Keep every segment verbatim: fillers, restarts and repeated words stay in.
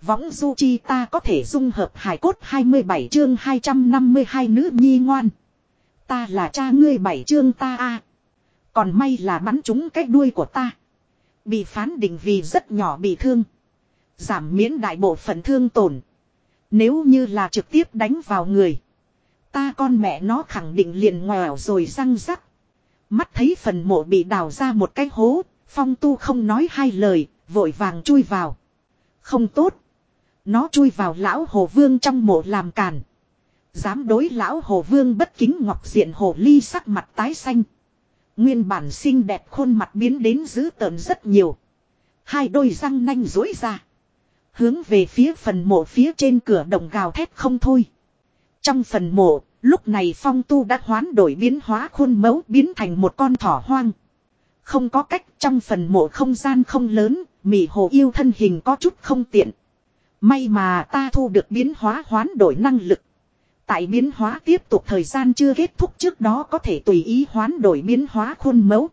Võng du chi ta có thể dung hợp hài cốt hai mươi bảy chương hai trăm năm mươi hai nữ nhi ngoan. Ta là cha ngươi bảy chương ta a. Còn may là bắn trúng cái đuôi của ta. Bị phán định vì rất nhỏ bị thương. Giảm miễn đại bộ phận thương tổn. Nếu như là trực tiếp đánh vào người. Ta con mẹ nó khẳng định liền ngoẻo rồi răng rắc. Mắt thấy phần mộ bị đào ra một cái hố. Phong Tu không nói hai lời. Vội vàng chui vào. Không tốt. Nó chui vào lão hồ vương trong mộ làm càn. Dám đối lão hồ vương bất kính ngọc diện hồ ly sắc mặt tái xanh. Nguyên bản xinh đẹp khuôn mặt biến đến dữ tợn rất nhiều. Hai đôi răng nanh dối ra. Hướng về phía phần mộ phía trên cửa đồng gào thét không thôi. Trong phần mộ, lúc này Phong Tu đã hoán đổi biến hóa khuôn mẫu biến thành một con thỏ hoang. Không có cách, trong phần mộ không gian không lớn, Mị Hồ Yêu thân hình có chút không tiện. May mà ta thu được biến hóa hoán đổi năng lực. Tại biến hóa tiếp tục thời gian chưa kết thúc trước đó có thể tùy ý hoán đổi biến hóa khuôn mẫu.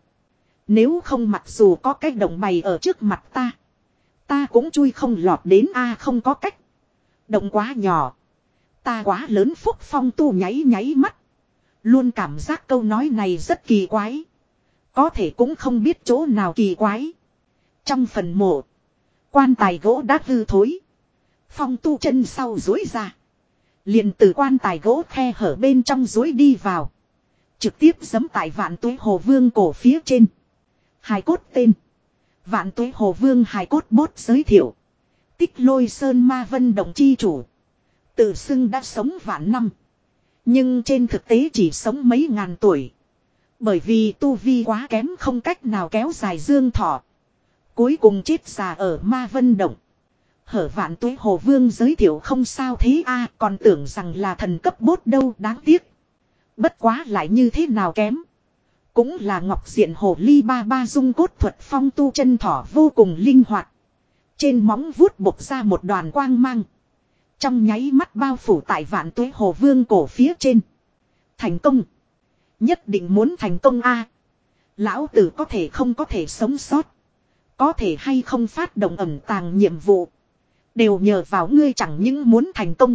Nếu không mặc dù có cái động bày ở trước mặt ta. Ta cũng chui không lọt đến a không có cách. Động quá nhỏ. Ta quá lớn phúc. Phong Tu nháy nháy mắt. Luôn cảm giác câu nói này rất kỳ quái. Có thể cũng không biết chỗ nào kỳ quái. Trong phần mộ. Quan tài gỗ đã hư thối. Phong Tu chân sau duỗi ra. Liền từ quan tài gỗ khe hở bên trong duỗi đi vào. Trực tiếp giẫm tại Vạn Tuế Hồ Vương cổ phía trên. Hài cốt tên. Vạn Tuế Hồ Vương hài cốt bốt giới thiệu. Tích Lôi Sơn Ma Vân Động chi chủ. Tự xưng đã sống vạn năm. Nhưng trên thực tế chỉ sống mấy ngàn tuổi. Bởi vì tu vi quá kém không cách nào kéo dài dương thọ. Cuối cùng chết già ở Ma Vân Động. Hở Vạn Tuế Hồ Vương giới thiệu không sao thế a còn tưởng rằng là thần cấp bốt đâu đáng tiếc. Bất quá lại như thế nào kém. Cũng là ngọc diện hồ ly ba ba dung cốt thuật. Phong Tu chân thỏ vô cùng linh hoạt. Trên móng vuốt bộc ra một đoàn quang mang. Trong nháy mắt bao phủ tại Vạn Tuế Hồ Vương cổ phía trên. Thành công. Nhất định muốn thành công a. Lão tử có thể không có thể sống sót. Có thể hay không phát động ẩn tàng nhiệm vụ. Đều nhờ vào ngươi chẳng những muốn thành công.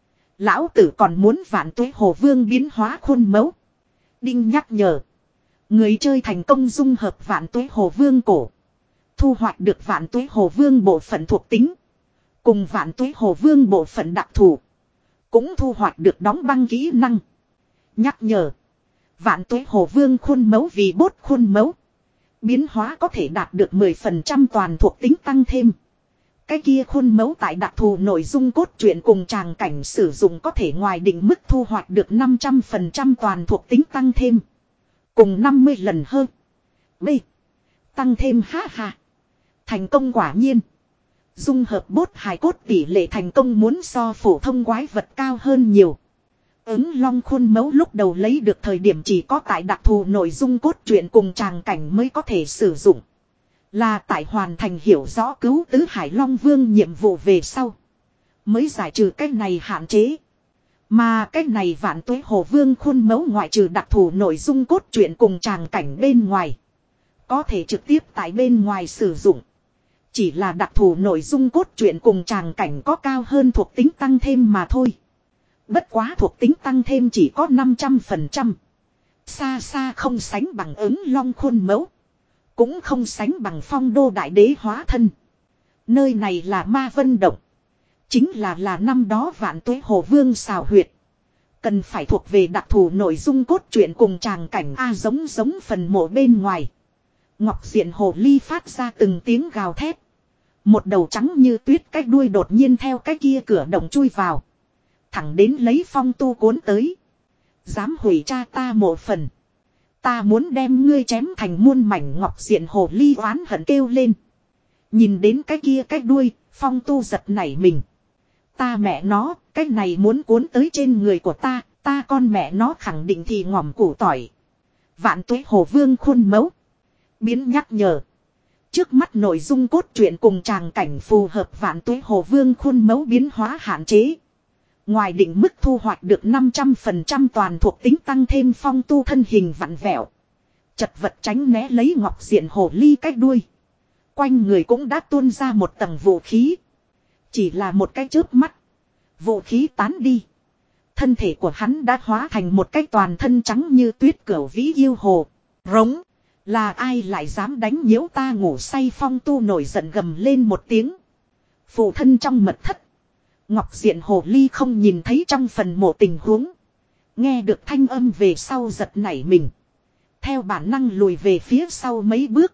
Lão tử còn muốn Vạn Tuế Hồ Vương biến hóa khuôn mẫu. Đinh nhắc nhở. Người chơi thành công dung hợp Vạn Tuế Hồ Vương cổ. Thu hoạch được Vạn Tuế Hồ Vương bộ phận thuộc tính. Cùng Vạn Tuế Hồ Vương bộ phận đặc thù. Cũng thu hoạch được đóng băng kỹ năng. Nhắc nhở. Vạn Tuế Hồ Vương khuôn mẫu vì bốt khuôn mẫu. Biến hóa có thể đạt được mười phần trăm toàn thuộc tính tăng thêm. Cái kia khuôn mẫu tại đặc thù nội dung cốt truyện cùng tràng cảnh sử dụng có thể ngoài định mức thu hoạch được năm trăm phần trăm toàn thuộc tính tăng thêm. Cùng năm mươi lần hơn. B. Tăng thêm ha ha. Thành công quả nhiên. Dung hợp bốt hài cốt tỷ lệ thành công muốn so phổ thông quái vật cao hơn nhiều. Ứng long khuôn mẫu lúc đầu lấy được thời điểm chỉ có tại đặc thù nội dung cốt truyện cùng tràng cảnh mới có thể sử dụng. Là tại hoàn thành hiểu rõ cứu tứ Hải Long Vương nhiệm vụ về sau. Mới giải trừ cái này hạn chế. Mà cái này Vạn Tuế Hồ Vương khuôn mẫu ngoại trừ đặc thù nội dung cốt truyện cùng tràng cảnh bên ngoài. Có thể trực tiếp tại bên ngoài sử dụng. Chỉ là đặc thù nội dung cốt truyện cùng tràng cảnh có cao hơn thuộc tính tăng thêm mà thôi. Bất quá thuộc tính tăng thêm chỉ có năm trăm phần trăm. Xa xa không sánh bằng ứng long khuôn mẫu. Cũng không sánh bằng Phong Đô Đại Đế hóa thân. Nơi này là Ma Vân Động. Chính là là năm đó Vạn Tuế Hồ Vương xào huyệt. Cần phải thuộc về đặc thù nội dung cốt truyện cùng tràng cảnh A giống giống phần mộ bên ngoài. Ngọc diện hồ ly phát ra từng tiếng gào thét. Một đầu trắng như tuyết cái đuôi đột nhiên theo cái kia cửa động chui vào. Thẳng đến lấy Phong Tu cuốn tới. Dám hủy cha ta một phần. Ta muốn đem ngươi chém thành muôn mảnh. Ngọc diện hồ ly oán hận kêu lên. Nhìn đến cái kia cái đuôi, Phong Tu giật nảy mình. Ta mẹ nó, cái này muốn cuốn tới trên người của ta, ta con mẹ nó khẳng định thì ngỏm củ tỏi. Vạn Tuế Hồ Vương khuôn mẫu. Biến nhắc nhở. Trước mắt nội dung cốt truyện cùng tràng cảnh phù hợp Vạn Tuế Hồ Vương khuôn mẫu biến hóa hạn chế. Ngoài định mức thu hoạch được năm trăm phần trăm toàn thuộc tính tăng thêm. Phong Tu thân hình vặn vẹo. Chật vật tránh né lấy ngọc diện hồ ly cách đuôi. Quanh người cũng đã tuôn ra một tầng vũ khí. Chỉ là một cái chớp mắt. Vũ khí tán đi. Thân thể của hắn đã hóa thành một cái toàn thân trắng như tuyết cửu vĩ yêu hồ. Rống. Là ai lại dám đánh nhiễu ta ngủ say? Phong Tu nổi giận gầm lên một tiếng. Phụ thân trong mật thất. Ngọc Diện Hồ Ly không nhìn thấy trong phần mộ tình huống. Nghe được thanh âm về sau giật nảy mình. Theo bản năng lùi về phía sau mấy bước.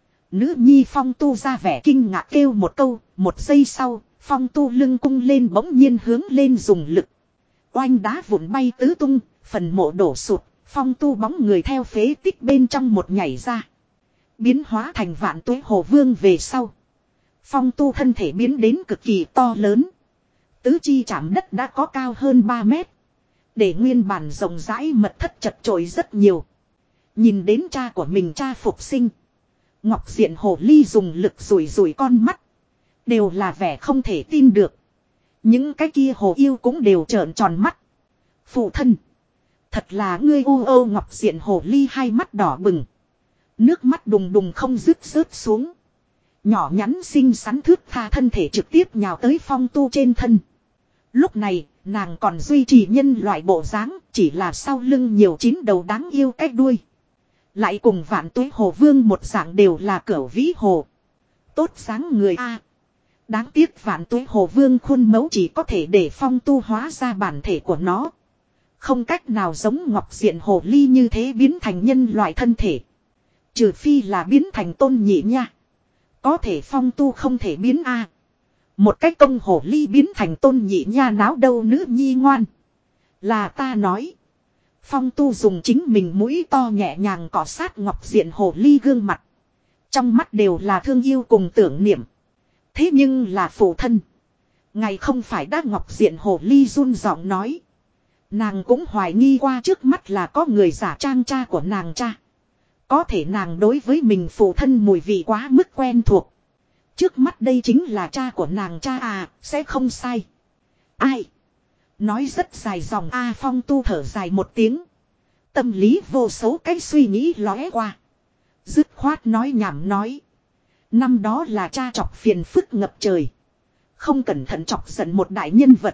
Nữ nhi Phong Tu ra vẻ kinh ngạc kêu một câu. Một giây sau, Phong Tu lưng cung lên bỗng nhiên hướng lên dùng lực. Oanh đá vụn bay tứ tung, phần mộ đổ sụt. Phong Tu bóng người theo phế tích bên trong một nhảy ra. Biến hóa thành vạn tuế hồ vương về sau. Phong Tu thân thể biến đến cực kỳ to lớn. Tứ chi chạm đất đã có cao hơn ba mét. Để nguyên bản rộng rãi mật thất chật chội rất nhiều. Nhìn đến cha của mình cha phục sinh. Ngọc Diện Hồ Ly dùng lực rủi rủi con mắt. Đều là vẻ không thể tin được. Những cái kia hồ yêu cũng đều trợn tròn mắt. Phụ thân. Thật là ngươi ô ô. Ngọc Diện Hồ Ly hai mắt đỏ bừng. Nước mắt đùng đùng không dứt rớt xuống. Nhỏ nhắn xinh xắn thướt tha thân thể trực tiếp nhào tới Phong Tu trên thân. Lúc này, nàng còn duy trì nhân loại bộ dáng, chỉ là sau lưng nhiều chín đầu đáng yêu cái đuôi. Lại cùng vạn tuế hồ vương một dạng đều là cửu vĩ hồ. Tốt dáng người a. Đáng tiếc vạn tuế hồ vương khuôn mẫu chỉ có thể để Phong Tu hóa ra bản thể của nó. Không cách nào giống Ngọc Diện Hồ Ly như thế biến thành nhân loại thân thể. Trừ phi là biến thành Tôn Nhị nha. Có thể Phong Tu không thể biến a. Một cách công hồ ly biến thành Tôn Nhị nha náo đâu nữ nhi ngoan. Là ta nói. Phong Tu dùng chính mình mũi to nhẹ nhàng cọ sát Ngọc Diện Hồ Ly gương mặt. Trong mắt đều là thương yêu cùng tưởng niệm. Thế nhưng là phụ thân. Ngài không phải đã Ngọc Diện Hồ Ly run giọng nói. Nàng cũng hoài nghi qua trước mắt là có người giả trang cha của nàng cha. Có thể nàng đối với mình phụ thân mùi vị quá mức quen thuộc. Trước mắt đây chính là cha của nàng cha à, sẽ không sai. Ai? Nói rất dài dòng A. Phong Tu thở dài một tiếng. Tâm lý vô số cái suy nghĩ lóe qua. Dứt khoát nói nhảm nói. Năm đó là cha chọc phiền phức ngập trời. Không cẩn thận chọc giận một đại nhân vật.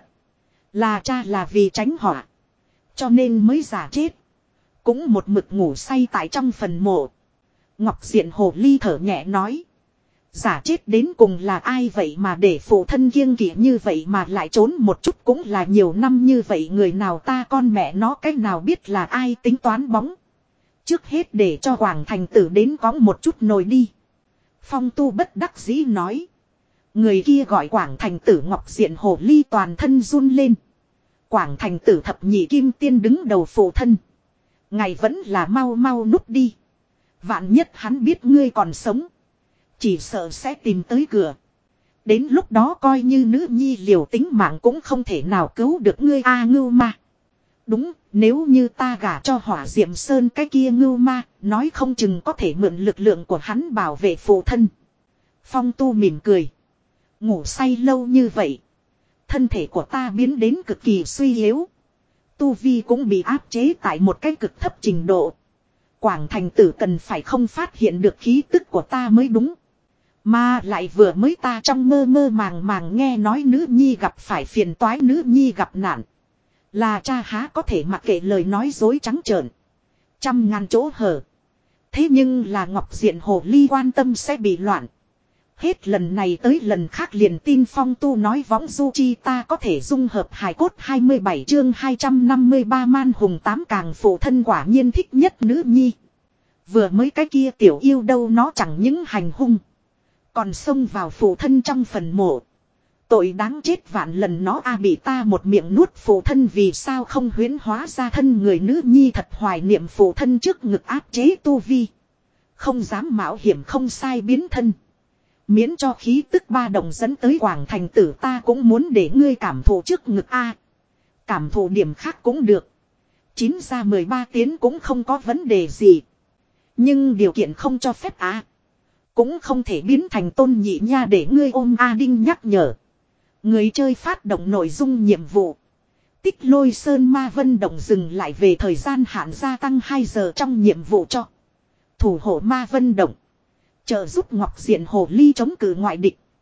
Là cha là vì tránh họa. Cho nên mới giả chết. Cũng một mực ngủ say tại trong phần mộ. Ngọc Diện Hồ Ly thở nhẹ nói. Giả chết đến cùng là ai vậy mà để phụ thân kiêng kỵ như vậy mà lại trốn một chút cũng là nhiều năm như vậy. Người nào ta con mẹ nó cách nào biết là ai tính toán bóng. Trước hết để cho Quảng Thành Tử đến có một chút nồi đi. Phong Tu bất đắc dĩ nói. Người kia gọi Quảng Thành Tử. Ngọc Diện Hồ Ly toàn thân run lên. Quảng Thành Tử thập nhị kim tiên đứng đầu phụ thân. Ngài vẫn là mau mau núp đi. Vạn nhất hắn biết ngươi còn sống. Chỉ sợ sẽ tìm tới cửa. Đến lúc đó coi như nữ nhi liều tính mạng cũng không thể nào cứu được ngươi a. Ngưu ma. Đúng, nếu như ta gả cho Hỏa Diệm Sơn cái kia Ngưu ma, nói không chừng có thể mượn lực lượng của hắn bảo vệ phụ thân. Phong Tu mỉm cười. Ngủ say lâu như vậy. Thân thể của ta biến đến cực kỳ suy yếu. Tu vi cũng bị áp chế tại một cái cực thấp trình độ. Quảng Thành Tử cần phải không phát hiện được khí tức của ta mới đúng. Mà lại vừa mới ta trong mơ mơ màng màng nghe nói nữ nhi gặp phải phiền toái, nữ nhi gặp nạn. Là cha há có thể mặc kệ lời nói dối trắng trợn. Trăm ngàn chỗ hở. Thế nhưng là Ngọc Diện Hồ Ly quan tâm sẽ bị loạn. Hết lần này tới lần khác liền tin Phong Tu nói võng du chi ta có thể dung hợp hài cốt. Hai mươi bảy chương hai trăm năm mươi ba man hùng tám càng phụ thân quả nhiên thích nhất nữ nhi. Vừa mới cái kia tiểu yêu đâu nó chẳng những hành hung. Còn xông vào phụ thân trong phần mộ. Tội đáng chết vạn lần nó a. Bị ta một miệng nuốt phụ thân vì sao không huyễn hóa ra thân người. Nữ nhi thật hoài niệm phụ thân trước ngực áp chế tu vi. Không dám mạo hiểm không sai biến thân. Miễn cho khí tức ba đồng dẫn tới Quảng Thành Tử ta cũng muốn để ngươi cảm thụ trước ngực a. Cảm thụ điểm khác cũng được. Chín ra mười ba tiếng cũng không có vấn đề gì. Nhưng điều kiện không cho phép a. Cũng không thể biến thành Tôn Nhị nha để ngươi ôm a. Đinh nhắc nhở. Người chơi phát động nội dung nhiệm vụ. Tích Lôi Sơn Ma Vân Động dừng lại về thời gian hạn gia tăng hai giờ trong nhiệm vụ cho. Thủ hộ Ma Vân Động. Trợ giúp Ngọc Diện Hồ Ly chống cự ngoại địch.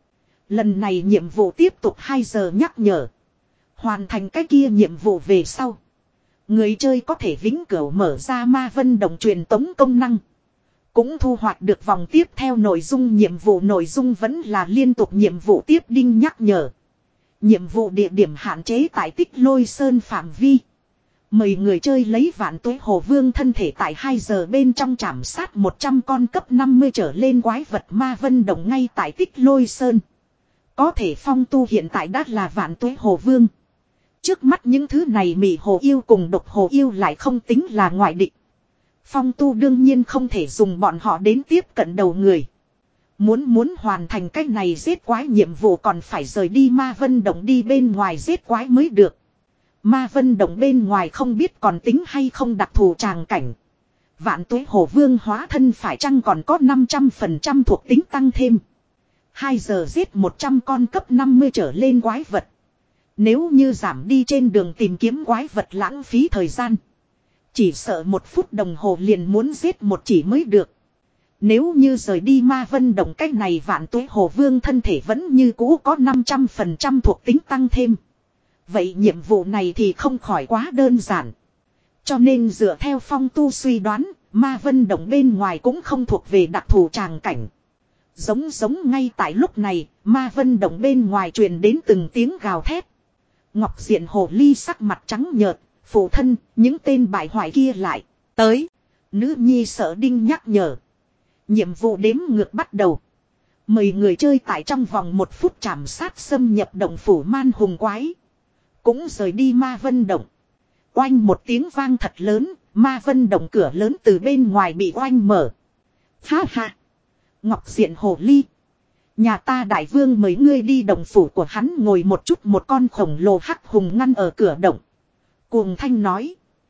Lần này nhiệm vụ tiếp tục hai giờ nhắc nhở. Hoàn thành cái kia nhiệm vụ về sau. Người chơi có thể vĩnh cửu mở ra ma vân động truyền tống công năng. Cũng thu hoạch được vòng tiếp theo nội dung nhiệm vụ. Nội dung vẫn là liên tục nhiệm vụ tiếp đinh nhắc nhở. Nhiệm vụ địa điểm hạn chế tại Tích Lôi Sơn phạm vi. Mời người chơi lấy Vạn Tuế Hồ Vương thân thể tại hai giờ bên trong trảm sát một trăm con cấp năm mươi trở lên quái vật ma vân động ngay tại Tích Lôi Sơn. Có thể phong tu hiện tại đã là Vạn Tuế Hồ Vương. Trước mắt những thứ này mị hồ yêu cùng độc hồ yêu lại không tính là ngoại địch. Phong tu đương nhiên không thể dùng bọn họ đến tiếp cận đầu người. Muốn muốn hoàn thành cách này giết quái nhiệm vụ còn phải rời đi ma vân động đi bên ngoài giết quái mới được. Ma vân động bên ngoài không biết còn tính hay không đặc thù tràng cảnh. Vạn Tuế Hồ Vương hóa thân phải chăng còn có năm trăm phần trăm thuộc tính tăng thêm. hai giờ giết một trăm con cấp năm mươi trở lên quái vật. Nếu như giảm đi trên đường tìm kiếm quái vật lãng phí thời gian. Chỉ sợ một phút đồng hồ liền muốn giết một chỉ mới được. Nếu như rời đi ma vân động cách này Vạn Tuế Hồ Vương thân thể vẫn như cũ có năm trăm phần trăm thuộc tính tăng thêm. Vậy nhiệm vụ này thì không khỏi quá đơn giản. Cho nên dựa theo phong tu suy đoán, ma vân động bên ngoài cũng không thuộc về đặc thù tràng cảnh. Giống giống ngay tại lúc này, ma vân động bên ngoài truyền đến từng tiếng gào thét. Ngọc Diện Hồ Ly sắc mặt trắng nhợt, phụ thân, những tên bại hoại kia lại. Tới, nữ nhi sợ đinh nhắc nhở. Nhiệm vụ đếm ngược bắt đầu. Mời người chơi tại trong vòng một phút trảm sát xâm nhập động phủ man hùng quái. Cũng rời đi ma vân động. Oanh một tiếng vang thật lớn, ma vân động cửa lớn từ bên ngoài bị oanh mở. Ha ha! Ngọc Diện Hồ Ly. Nhà ta đại vương mời ngươi đi động phủ của hắn ngồi một chút một con khổng lồ hắc hùng ngăn ở cửa động. Cuồng thanh nói.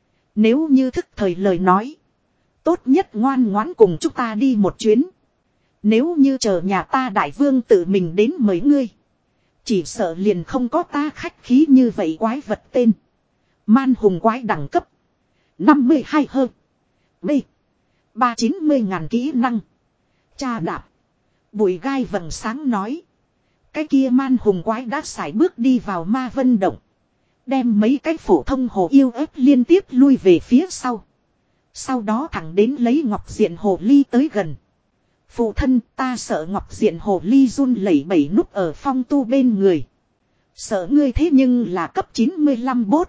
Nếu như thức thời lời nói. Tốt nhất ngoan ngoãn cùng chúng ta đi một chuyến. Nếu như chờ nhà ta đại vương tự mình đến mời ngươi. Chỉ sợ liền không có ta khách khí như vậy quái vật tên. Man hùng quái đẳng cấp. năm mươi hai hơn. B. ba trăm chín mươi ngàn kỹ năng. Cha đạp. Bụi gai vầng sáng nói. Cái kia man hùng quái đã sải bước đi vào ma vân động. Đem mấy cái phổ thông hồ yêu ép liên tiếp lui về phía sau. Sau đó thẳng đến lấy Ngọc Diện Hồ Ly tới gần. Phụ thân ta sợ Ngọc Diện Hồ Ly run lẩy bẩy núp ở phong tu bên người. Sợ ngươi thế nhưng là cấp chín mươi lăm bốt.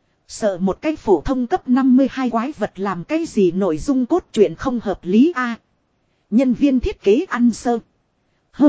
Sợ một cái phổ thông cấp năm mươi hai quái vật làm cái gì nội dung cốt truyện không hợp lý a. Nhân viên thiết kế ăn sơ. Hơ.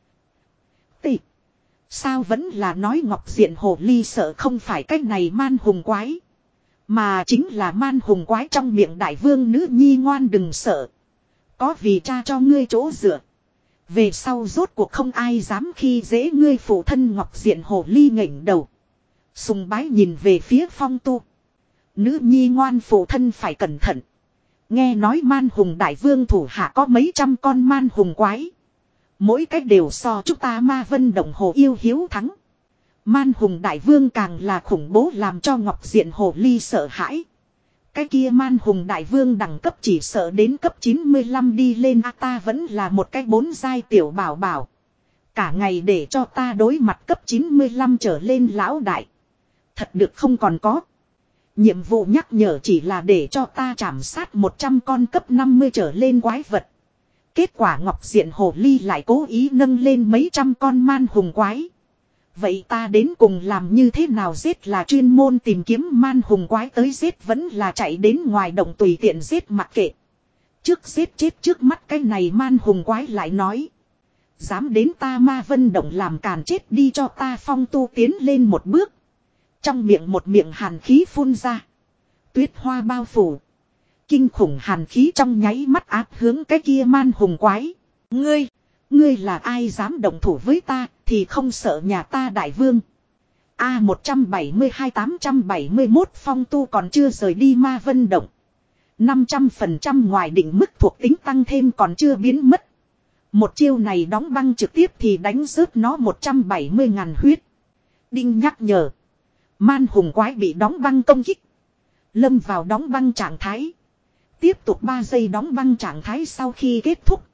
Tị. Sao vẫn là nói Ngọc Diện Hồ Ly sợ không phải cái này man hùng quái. Mà chính là man hùng quái trong miệng đại vương nữ nhi ngoan đừng sợ. Có vì cha cho ngươi chỗ dựa. Về sau rốt cuộc không ai dám khi dễ ngươi phụ thân Ngọc Diện Hồ Ly ngẩng đầu. Sùng bái nhìn về phía phong tu. Nữ nhi ngoan phụ thân phải cẩn thận. Nghe nói man hùng đại vương thủ hạ có mấy trăm con man hùng quái. Mỗi cách đều so chúng ta ma vân động hồ yêu hiếu thắng. Man hùng đại vương càng là khủng bố làm cho Ngọc Diện Hồ Ly sợ hãi. Cái kia man hùng đại vương đẳng cấp chỉ sợ đến cấp chín mươi lăm đi lên a ta vẫn là một cái bốn giai tiểu bảo bảo. Cả ngày để cho ta đối mặt cấp chín mươi lăm trở lên lão đại. Thật được không còn có. Nhiệm vụ nhắc nhở chỉ là để cho ta trảm sát một trăm con cấp năm mươi trở lên quái vật. Kết quả Ngọc Diện Hồ Ly lại cố ý nâng lên mấy trăm con man hùng quái. Vậy ta đến cùng làm như thế nào giết là chuyên môn tìm kiếm man hùng quái tới giết vẫn là chạy đến ngoài động tùy tiện giết mặc kệ. Trước giết chết trước mắt cái này man hùng quái lại nói. Dám đến ta ma vân động làm càn chết đi cho ta phong tu tiến lên một bước. Trong miệng một miệng hàn khí phun ra. Tuyết hoa bao phủ. Kinh khủng hàn khí trong nháy mắt áp hướng cái kia man hùng quái. Ngươi, ngươi là ai dám động thủ với ta thì không sợ nhà ta đại vương. A một trăm bảy mươi hai tám trăm bảy mươi mốt phong tu còn chưa rời đi ma vân động. năm trăm phần trăm ngoài định mức thuộc tính tăng thêm còn chưa biến mất. Một chiêu này đóng băng trực tiếp thì đánh rớt nó một trăm bảy mươi ngàn huyết. Đinh nhắc nhở. Man hùng quái bị đóng băng công kích. Lâm vào đóng băng trạng thái. Tiếp tục ba giây đóng băng trạng thái sau khi kết thúc.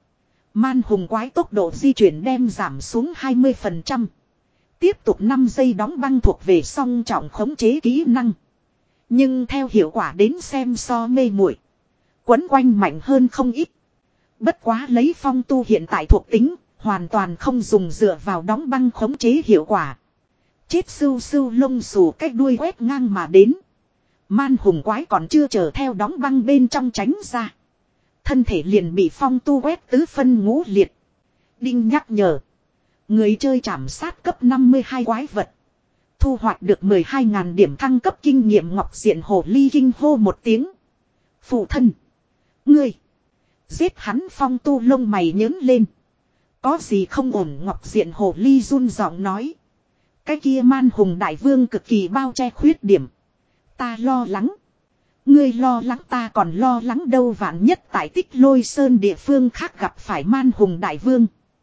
Man hùng quái tốc độ di chuyển đem giảm xuống hai mươi phần trăm. Tiếp tục năm giây đóng băng thuộc về song trọng khống chế kỹ năng. Nhưng theo hiệu quả đến xem so mê muội quấn quanh mạnh hơn không ít. Bất quá lấy Phong Tu hiện tại thuộc tính, hoàn toàn không dùng dựa vào đóng băng khống chế hiệu quả. Chết sưu sưu lông xù cách đuôi quét ngang mà đến. Man hùng quái còn chưa chờ theo đóng băng bên trong tránh ra. Thân thể liền bị Phong Tu quét tứ phân ngũ liệt. Đinh nhắc nhở. Người chơi trảm sát cấp năm mươi hai quái vật. Thu hoạch được mười hai nghìn điểm thăng cấp kinh nghiệm ngọc diện hồ ly kinh hô một tiếng. Phụ thân. Ngươi. Giết hắn. Phong Tu lông mày nhớn lên. Có gì không ổn? Ngọc diện hồ ly run giọng nói. Cái kia man hùng đại vương cực kỳ bao che khuyết điểm. Ta lo lắng. Ngươi lo lắng ta còn lo lắng đâu, vạn nhất tại Tích Lôi Sơn địa phương khác gặp phải man hùng đại vương.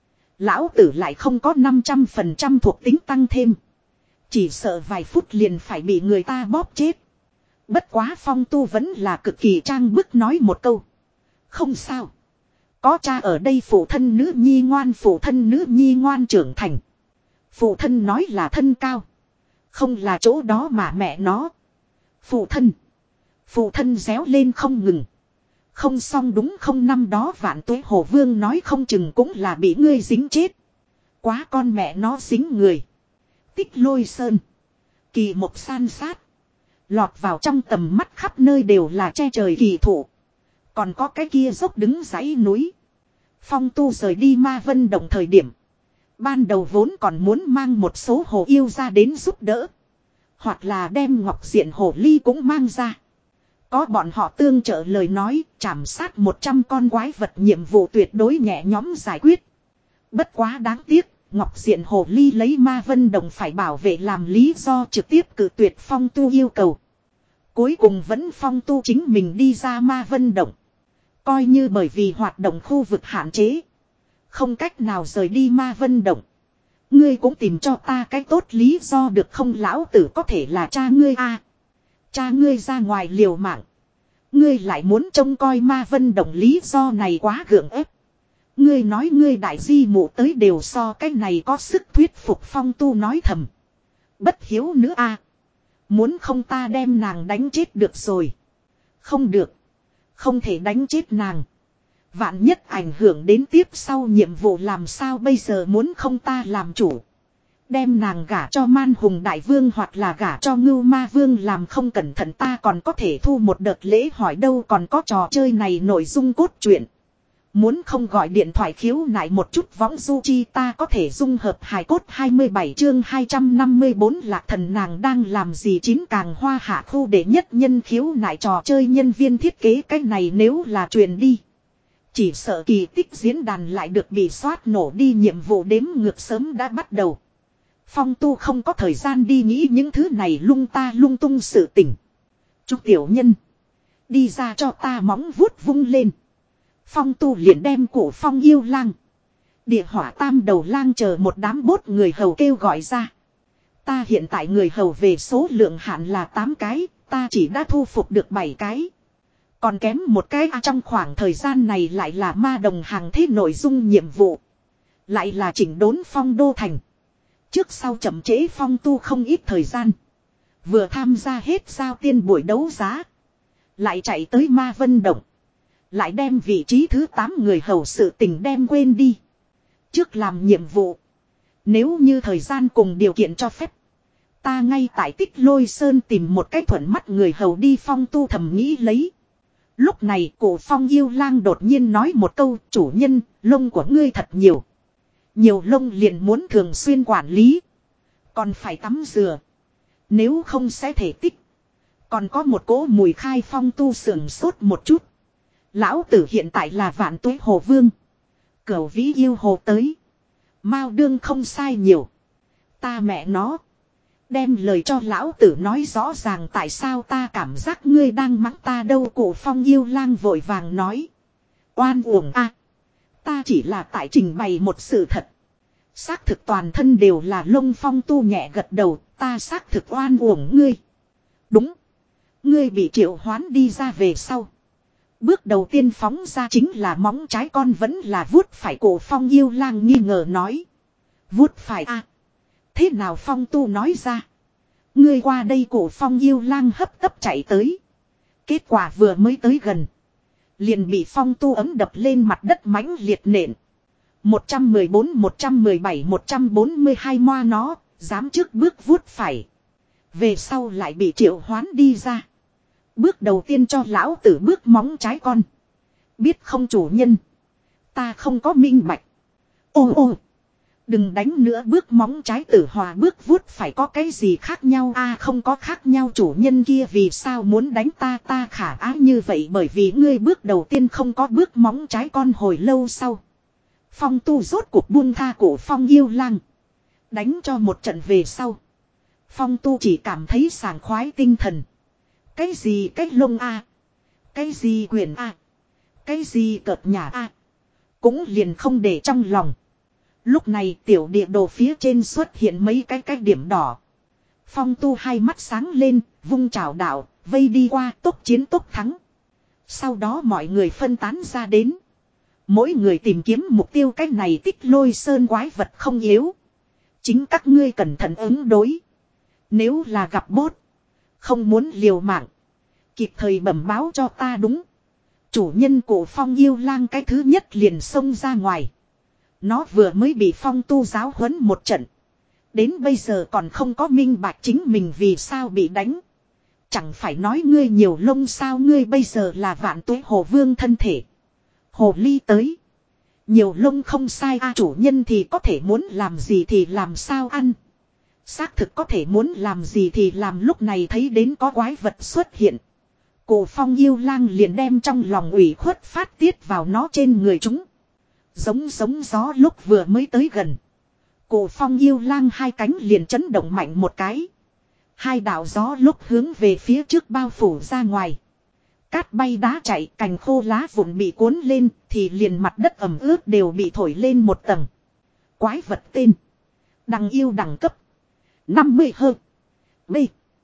Lão tử lại không có năm trăm phần trăm thuộc tính tăng thêm. Chỉ sợ vài phút liền phải bị người ta bóp chết. Bất quá Phong Tu vẫn là cực kỳ trang bức nói một câu. Không sao. Có cha ở đây, phụ thân nữ nhi ngoan, phụ thân nữ nhi ngoan trưởng thành. Phụ thân nói là thân cao. Không là chỗ đó mà mẹ nó. Phụ thân. Phụ thân réo lên không ngừng. Không xong đúng không, năm đó Vạn Tuế Hồ Vương nói không chừng cũng là bị ngươi dính chết. Quá con mẹ nó dính người. Tích Lôi Sơn. Kỳ mộc san sát. Lọt vào trong tầm mắt khắp nơi đều là che trời kỳ thụ. Còn có cái kia dốc đứng dãy núi. Phong Tu rời đi Ma Vân Động thời điểm. Ban đầu vốn còn muốn mang một số hồ yêu ra đến giúp đỡ. Hoặc là đem ngọc diện hồ ly cũng mang ra. Có bọn họ tương trợ lời nói, trảm sát một trăm con quái vật nhiệm vụ tuyệt đối nhẹ nhõm giải quyết. Bất quá đáng tiếc, ngọc diện hồ ly lấy Ma Vân Động phải bảo vệ làm lý do trực tiếp cự tuyệt Phong Tu yêu cầu. Cuối cùng vẫn Phong Tu chính mình đi ra Ma Vân Động. Coi như bởi vì hoạt động khu vực hạn chế. Không cách nào rời đi Ma Vân Động. Ngươi cũng tìm cho ta cái tốt lý do được không? Lão tử có thể là cha ngươi a à, cha ngươi ra ngoài liều mạng. Ngươi lại muốn trông coi Ma Vân Động, lý do này quá gượng ép. Ngươi nói ngươi đại di mụ tới đều so cái này có sức thuyết phục. Phong Tu nói thầm. Bất hiếu nữa a à. Muốn không ta đem nàng đánh chết được rồi. Không được. Không thể đánh chết nàng. Vạn nhất ảnh hưởng đến tiếp sau nhiệm vụ làm sao bây giờ, muốn không ta làm chủ. Đem nàng gả cho man hùng đại vương hoặc là gả cho ngưu ma vương, làm không cẩn thận ta còn có thể thu một đợt lễ hỏi đâu. Còn có trò chơi này nội dung cốt truyện. Muốn không gọi điện thoại khiếu nại một chút võng du chi, ta có thể dung hợp hài cốt. Hai mươi bảy chương hai trăm năm mươi bốn lạc thần nàng đang làm gì. Chín càng hoa hạ khu đệ nhất nhân khiếu nại trò chơi nhân viên thiết kế cái này nếu là truyền đi. Chỉ sợ kỳ tích diễn đàn lại được bị soát nổ đi. Nhiệm vụ đếm ngược sớm đã bắt đầu. Phong Tu không có thời gian đi nghĩ những thứ này lung ta lung tung sự tình. Chúc tiểu nhân. Đi ra cho ta móng vuốt vung lên. Phong Tu liền đem cổ Phong yêu lang. Địa hỏa tam đầu lang chờ một đám bốt người hầu kêu gọi ra. Ta hiện tại người hầu về số lượng hạn là tám cái. Ta chỉ đã thu phục được bảy cái. Còn kém một cái à, trong khoảng thời gian này lại là ma đồng hàng thế nội dung nhiệm vụ. Lại là chỉnh đốn Phong Đô Thành. Trước sau chậm trễ Phong Tu không ít thời gian. Vừa tham gia hết giao tiên buổi đấu giá. Lại chạy tới Ma Vân Động. Lại đem vị trí thứ tám người hầu sự tình đem quên đi. Trước làm nhiệm vụ. Nếu như thời gian cùng điều kiện cho phép. Ta ngay tại Tích Lôi Sơn tìm một cái thuận mắt người hầu đi. Phong Tu thầm nghĩ lấy. Lúc này cổ Phong yêu lang đột nhiên nói một câu. Chủ nhân, lông của ngươi thật nhiều. Nhiều lông liền muốn thường xuyên quản lý. Còn phải tắm rửa. Nếu không sẽ thể tích. Còn có một cỗ mùi khai. Phong Tu sưởng sốt một chút. Lão tử hiện tại là Vạn Tuế Hồ Vương. Cửu vĩ yêu hồ tới. Mao đương không sai nhiều. Ta mẹ nó. Đem lời cho lão tử nói rõ ràng, tại sao ta cảm giác ngươi đang mắng ta đâu. Cổ Phong yêu lang vội vàng nói. Oan uổng a, ta chỉ là tại trình bày một sự thật. Xác thực toàn thân đều là lông. Phong Tu nhẹ gật đầu. Ta xác thực oan uổng ngươi. Đúng. Ngươi bị triệu hoán đi ra về sau. Bước đầu tiên phóng ra chính là móng trái con vẫn là vuốt phải. Cổ Phong yêu lang nghi ngờ nói. Vuốt phải à? Thế nào Phong Tu nói ra. Ngươi qua đây. Cổ Phong yêu lang hấp tấp chạy tới. Kết quả vừa mới tới gần. Liền bị Phong Tu ấm đập lên mặt đất mãnh liệt nện. một trăm mười bốn, một trăm mười bảy, một trăm bốn mươi hai moa nó, dám trước bước vuốt phải. Về sau lại bị triệu hoán đi ra. Bước đầu tiên cho lão tử bước móng trái con. Biết không chủ nhân. Ta không có minh bạch. Ô ô. Đừng đánh nữa. Bước móng trái tử hòa bước vuốt phải có cái gì khác nhau a? À, không có khác nhau. Chủ nhân kia vì sao muốn đánh ta? Ta khả ái như vậy bởi vì ngươi bước đầu tiên không có bước móng trái con. Hồi lâu sau, Phong Tu rốt cuộc buông tha Cổ Phong yêu lang. Đánh cho một trận về sau, Phong Tu chỉ cảm thấy sảng khoái tinh thần. Cái gì cách lông a, cái gì quyền a, cái gì cợt nhà a, cũng liền không để trong lòng. Lúc này tiểu địa đồ phía trên xuất hiện mấy cái cái điểm đỏ. Phong Tu hai mắt sáng lên, vung trảo đạo, vây đi qua, tốc chiến tốc thắng. Sau đó mọi người phân tán ra đến. Mỗi người tìm kiếm mục tiêu. Cái này Tích Lôi Sơn quái vật không yếu. Chính các ngươi cẩn thận ứng đối. Nếu là gặp bốt, không muốn liều mạng, kịp thời bẩm báo cho ta. Đúng. Chủ nhân. Cổ Phong yêu lang cái thứ nhất liền xông ra ngoài. Nó vừa mới bị Phong Tu giáo huấn một trận. Đến bây giờ còn không có minh bạch chính mình vì sao bị đánh. Chẳng phải nói ngươi nhiều lông sao? Ngươi bây giờ là vạn tuế hồ vương thân thể. Hồ ly tới. Nhiều lông không sai a. À, chủ nhân thì có thể muốn làm gì thì làm sao ăn. Xác thực có thể muốn làm gì thì làm. Lúc này thấy đến có quái vật xuất hiện, Cổ Phong yêu lang liền đem trong lòng ủy khuất phát tiết vào nó trên người chúng. Giống giống gió lúc vừa mới tới gần, Cổ Phong yêu lang hai cánh liền chấn động mạnh một cái. Hai đạo gió lúc hướng về phía trước bao phủ ra ngoài. Cát bay đá chạy, cành khô lá vụn bị cuốn lên, thì liền mặt đất ẩm ướt đều bị thổi lên một tầng. Quái vật tên: Đằng yêu đẳng cấp năm mươi hơn. B.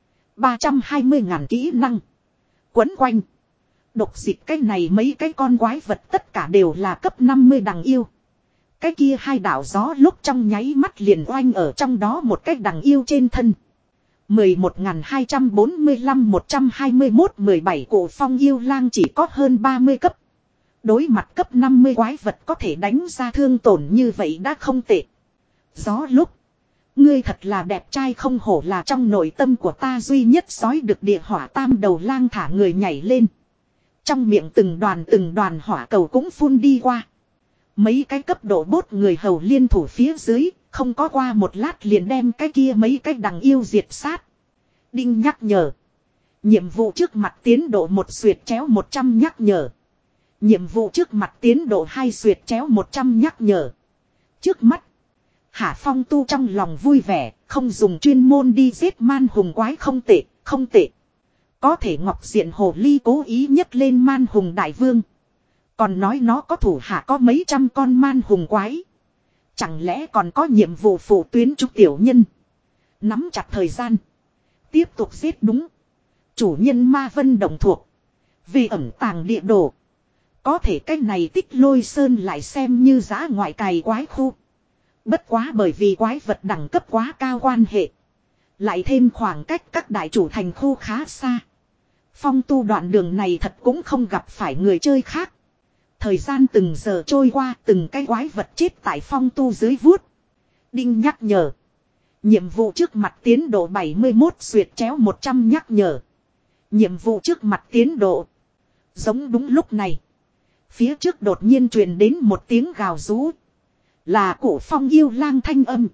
ba trăm hai mươi ngàn kỹ năng. Quấn quanh. Độc dịch. Cái này mấy cái con quái vật tất cả đều là cấp năm mươi đằng yêu. Cái kia hai đạo gió lúc trong nháy mắt liền oanh ở trong đó một cái đằng yêu trên thân. mười một nghìn hai trăm bốn mươi lăm một trăm hai mươi mốt mười bảy. Cổ Phong yêu lang chỉ có hơn ba mươi cấp. Đối mặt cấp năm mươi quái vật có thể đánh ra thương tổn như vậy đã không tệ. Gió lúc, ngươi thật là đẹp trai không hổ là trong nội tâm của ta duy nhất sói được địa hỏa tam đầu lang thả người nhảy lên. Trong miệng từng đoàn từng đoàn hỏa cầu cũng phun đi qua. Mấy cái cấp độ bốt người hầu liên thủ phía dưới, không có qua một lát liền đem cái kia mấy cái đằng yêu diệt sát. Đinh nhắc nhở. Nhiệm vụ trước mặt tiến độ một xuyệt chéo một trăm nhắc nhở. Nhiệm vụ trước mặt tiến độ hai xuyệt chéo một trăm nhắc nhở. Trước mắt, Hạ Phong Tu trong lòng vui vẻ, không dùng chuyên môn đi giết man hùng quái không tệ, không tệ. Có thể Ngọc Diện Hồ Ly cố ý nhấc lên man hùng đại vương. Còn nói nó có thủ hạ có mấy trăm con man hùng quái. Chẳng lẽ còn có nhiệm vụ phụ tuyến trúc tiểu nhân. Nắm chặt thời gian, tiếp tục giết. Đúng. Chủ nhân Ma Vân đồng thuộc về ẩn tàng địa đồ. Có thể cái này Tích Lôi Sơn lại xem như giã ngoại cày quái khu. Bất quá bởi vì quái vật đẳng cấp quá cao quan hệ, lại thêm khoảng cách các đại chủ thành khu khá xa, Phong Tu đoạn đường này thật cũng không gặp phải người chơi khác. Thời gian từng giờ trôi qua, từng cái quái vật chết tại Phong Tu dưới vuốt. Đinh nhắc nhở. Nhiệm vụ trước mặt tiến độ bảy mươi mốt xuyệt chéo một trăm nhắc nhở. Nhiệm vụ trước mặt tiến độ. Giống đúng lúc này, phía trước đột nhiên truyền đến một tiếng gào rú. Là Cổ Phong yêu lang thanh âm.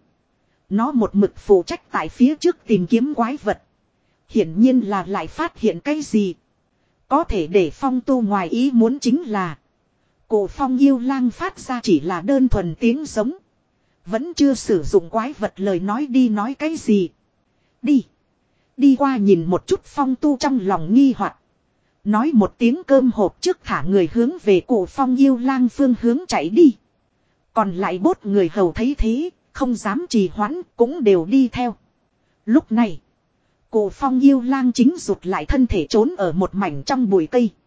Nó một mực phụ trách tại phía trước tìm kiếm quái vật. Hiển nhiên là lại phát hiện cái gì. Có thể để Phong Tu ngoài ý muốn chính là Cổ Phong yêu lang phát ra chỉ là đơn thuần tiếng giống. Vẫn chưa sử dụng quái vật lời nói đi nói cái gì. Đi. Đi qua nhìn một chút. Phong Tu trong lòng nghi hoặc, nói một tiếng cơm hộp trước thả người hướng về Cổ Phong yêu lang phương hướng chạy đi. Còn lại bốt người hầu thấy thế, không dám trì hoãn, cũng đều đi theo. Lúc này, Cổ Phong yêu lang chính rụt lại thân thể trốn ở một mảnh trong bụi cây.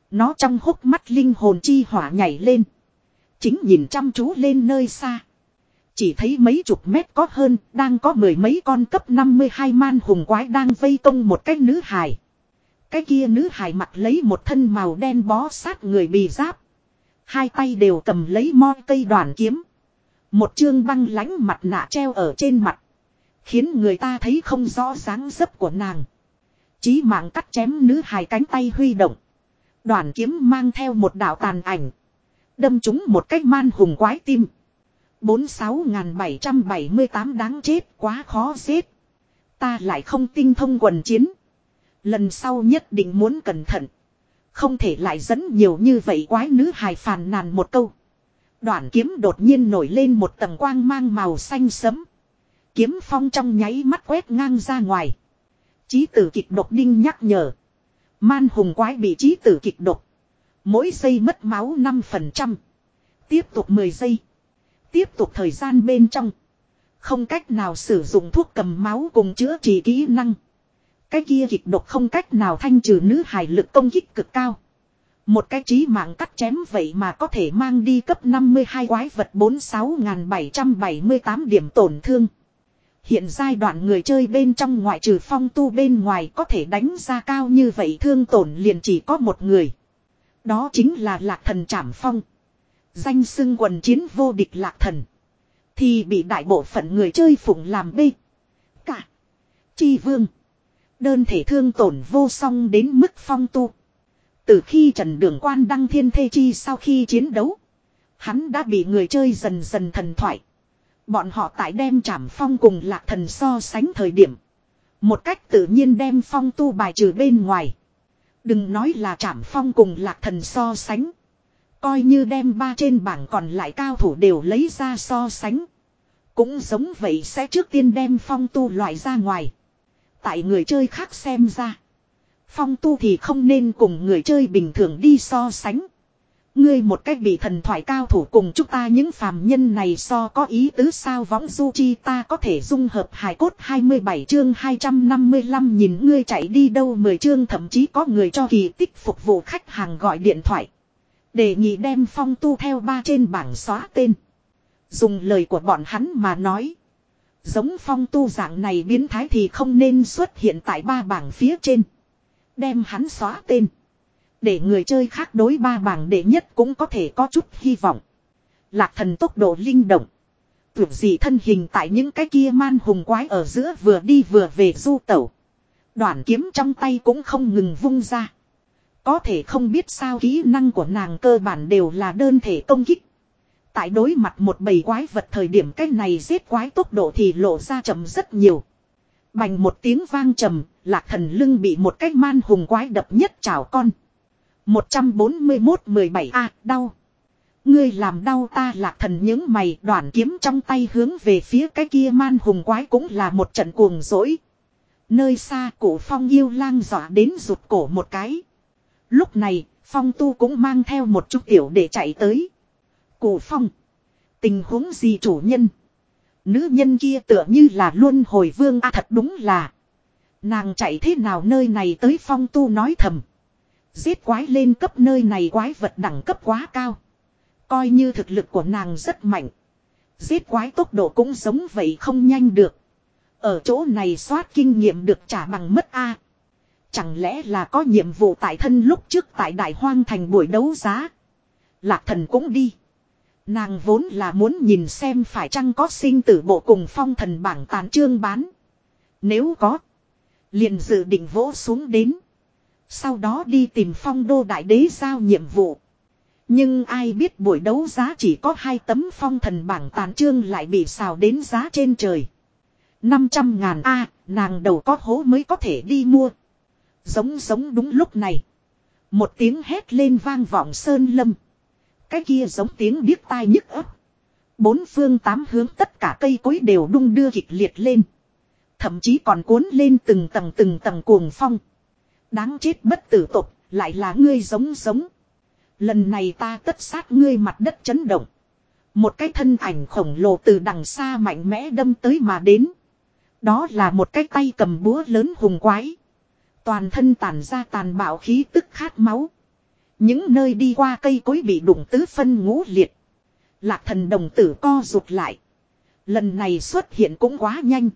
Nó trong hốc mắt linh hồn chi hỏa nhảy lên. Chính nhìn chăm chú lên nơi xa. Chỉ thấy mấy chục mét có hơn, đang có mười mấy con cấp năm mươi hai man hùng quái đang vây công một cái nữ hài. Cái kia nữ hài mặc lấy một thân màu đen bó sát người bì giáp. Hai tay đều cầm lấy mo cây đoàn kiếm. Một chương băng lãnh mặt nạ treo ở trên mặt. Khiến người ta thấy không rõ dáng dấp của nàng. Chí mạng cắt chém nữ hài cánh tay huy động. Đoàn kiếm mang theo một đạo tàn ảnh. Đâm trúng một cái man hùng quái tim. bốn mươi sáu nghìn bảy trăm bảy mươi tám đáng chết, quá khó giết. Ta lại không tinh thông quần chiến. Lần sau nhất định muốn cẩn thận. Không thể lại dẫn nhiều như vậy quái nữ hài phàn nàn một câu. Đoạn kiếm đột nhiên nổi lên một tầng quang mang màu xanh sẫm. Kiếm phong trong nháy mắt quét ngang ra ngoài. Chí tử kịch độc đinh nhắc nhở. Man hùng quái bị chí tử kịch độc. Mỗi giây mất máu năm phần trăm. Tiếp tục mười giây. Tiếp tục thời gian bên trong. Không cách nào sử dụng thuốc cầm máu cùng chữa trị kỹ năng. Cái kia kịch độc không cách nào thanh trừ nữ hài lực công kích cực cao. Một cái chí mạng cắt chém vậy mà có thể mang đi cấp năm mươi hai quái vật bốn mươi sáu nghìn bảy trăm bảy mươi tám điểm tổn thương. Hiện giai đoạn người chơi bên trong ngoại trừ Phong Tu bên ngoài có thể đánh ra cao như vậy thương tổn liền chỉ có một người. Đó chính là Lạc Thần Trảm Phong. Danh xưng quần chiến vô địch Lạc Thần. Thì bị đại bộ phận người chơi phụng làm bê. Cả. Chi vương. Đơn thể thương tổn vô song đến mức Phong Tu. Từ khi Trần Đường Quan đăng thiên thê chi sau khi chiến đấu. Hắn đã bị người chơi dần dần thần thoại. Bọn họ tại đem Trảm Phong cùng Lạc Thần so sánh thời điểm. Một cách tự nhiên đem Phong Tu bài trừ bên ngoài. Đừng nói là Trảm Phong cùng Lạc Thần so sánh. Coi như đem ba trên bảng còn lại cao thủ đều lấy ra so sánh. Cũng giống vậy sẽ trước tiên đem Phong Tu loại ra ngoài. Tại người chơi khác xem ra. Phong Tu thì không nên cùng người chơi bình thường đi so sánh. Ngươi một cách bị thần thoại cao thủ cùng chúng ta những phàm nhân này so có ý tứ sao võng du chi ta có thể dung hợp hài cốt hai mươi bảy chương hai trăm năm mươi lăm nhìn ngươi chạy đi đâu mười chương thậm chí có người cho kỳ tích phục vụ khách hàng gọi điện thoại. Đề nghị đem Phong Tu theo ba trên bảng xóa tên. Dùng lời của bọn hắn mà nói. Giống Phong Tu dạng này biến thái thì không nên xuất hiện tại ba bảng phía trên. Đem hắn xóa tên. Để người chơi khác đối ba bảng đệ nhất cũng có thể có chút hy vọng. Lạc Thần tốc độ linh động. Tuyệt dị thân hình tại những cái kia man hùng quái ở giữa vừa đi vừa về du tẩu. Đoạn kiếm trong tay cũng không ngừng vung ra. Có thể không biết sao kỹ năng của nàng cơ bản đều là đơn thể công kích. Tại đối mặt một bầy quái vật thời điểm cái này giết quái tốc độ thì lộ ra chậm rất nhiều. Bành một tiếng vang trầm, Lạc Thần lưng bị một cái man hùng quái đập nhất chảo con. một trăm bốn mươi mốt mười bảy a đau. Ngươi làm đau ta Lạc Thần những mày đoạn kiếm trong tay hướng về phía cái kia man hùng quái cũng là một trận cuồng dỗi. Nơi xa cổ Phong yêu lang dọa đến rụt cổ một cái. Lúc này Phong Tu cũng mang theo một chút tiểu để chạy tới. Cổ Phong. Tình huống gì chủ nhân? Nữ nhân kia tựa như là luân hồi vương a à, thật đúng là. Nàng chạy thế nào nơi này tới Phong Tu nói thầm. Giết quái lên cấp nơi này quái vật đẳng cấp quá cao. Coi như thực lực của nàng rất mạnh. Giết quái tốc độ cũng giống vậy không nhanh được. Ở chỗ này soát kinh nghiệm được trả bằng mất a. Chẳng lẽ là có nhiệm vụ tại thân lúc trước tại Đại Hoang Thành buổi đấu giá. Lạc Thần cũng đi. Nàng vốn là muốn nhìn xem phải chăng có sinh tử bộ cùng phong thần bảng tàn trương bán. Nếu có. Liền dự định vỗ xuống đến. Sau đó đi tìm Phong Đô Đại Đế giao nhiệm vụ. Nhưng ai biết buổi đấu giá chỉ có hai tấm phong thần bảng tàn trương lại bị xào đến giá trên trời. năm trăm ngàn a, nàng đầu có hố mới có thể đi mua. Giống giống đúng lúc này. Một tiếng hét lên vang vọng sơn lâm. Cái kia giống tiếng điếc tai nhức ấp. Bốn phương tám hướng tất cả cây cối đều đung đưa kịch liệt lên. Thậm chí còn cuốn lên từng tầng từng tầng cuồng phong. Đáng chết bất tử tục, lại là ngươi giống giống. Lần này ta tất sát ngươi mặt đất chấn động. Một cái thân ảnh khổng lồ từ đằng xa mạnh mẽ đâm tới mà đến. Đó là một cái tay cầm búa lớn hùng quái. Toàn thân tản ra tàn bạo khí tức khát máu. Những nơi đi qua cây cối bị đụng tứ phân ngũ liệt. Lạc thần đồng tử co rụt lại. Lần này xuất hiện cũng quá nhanh.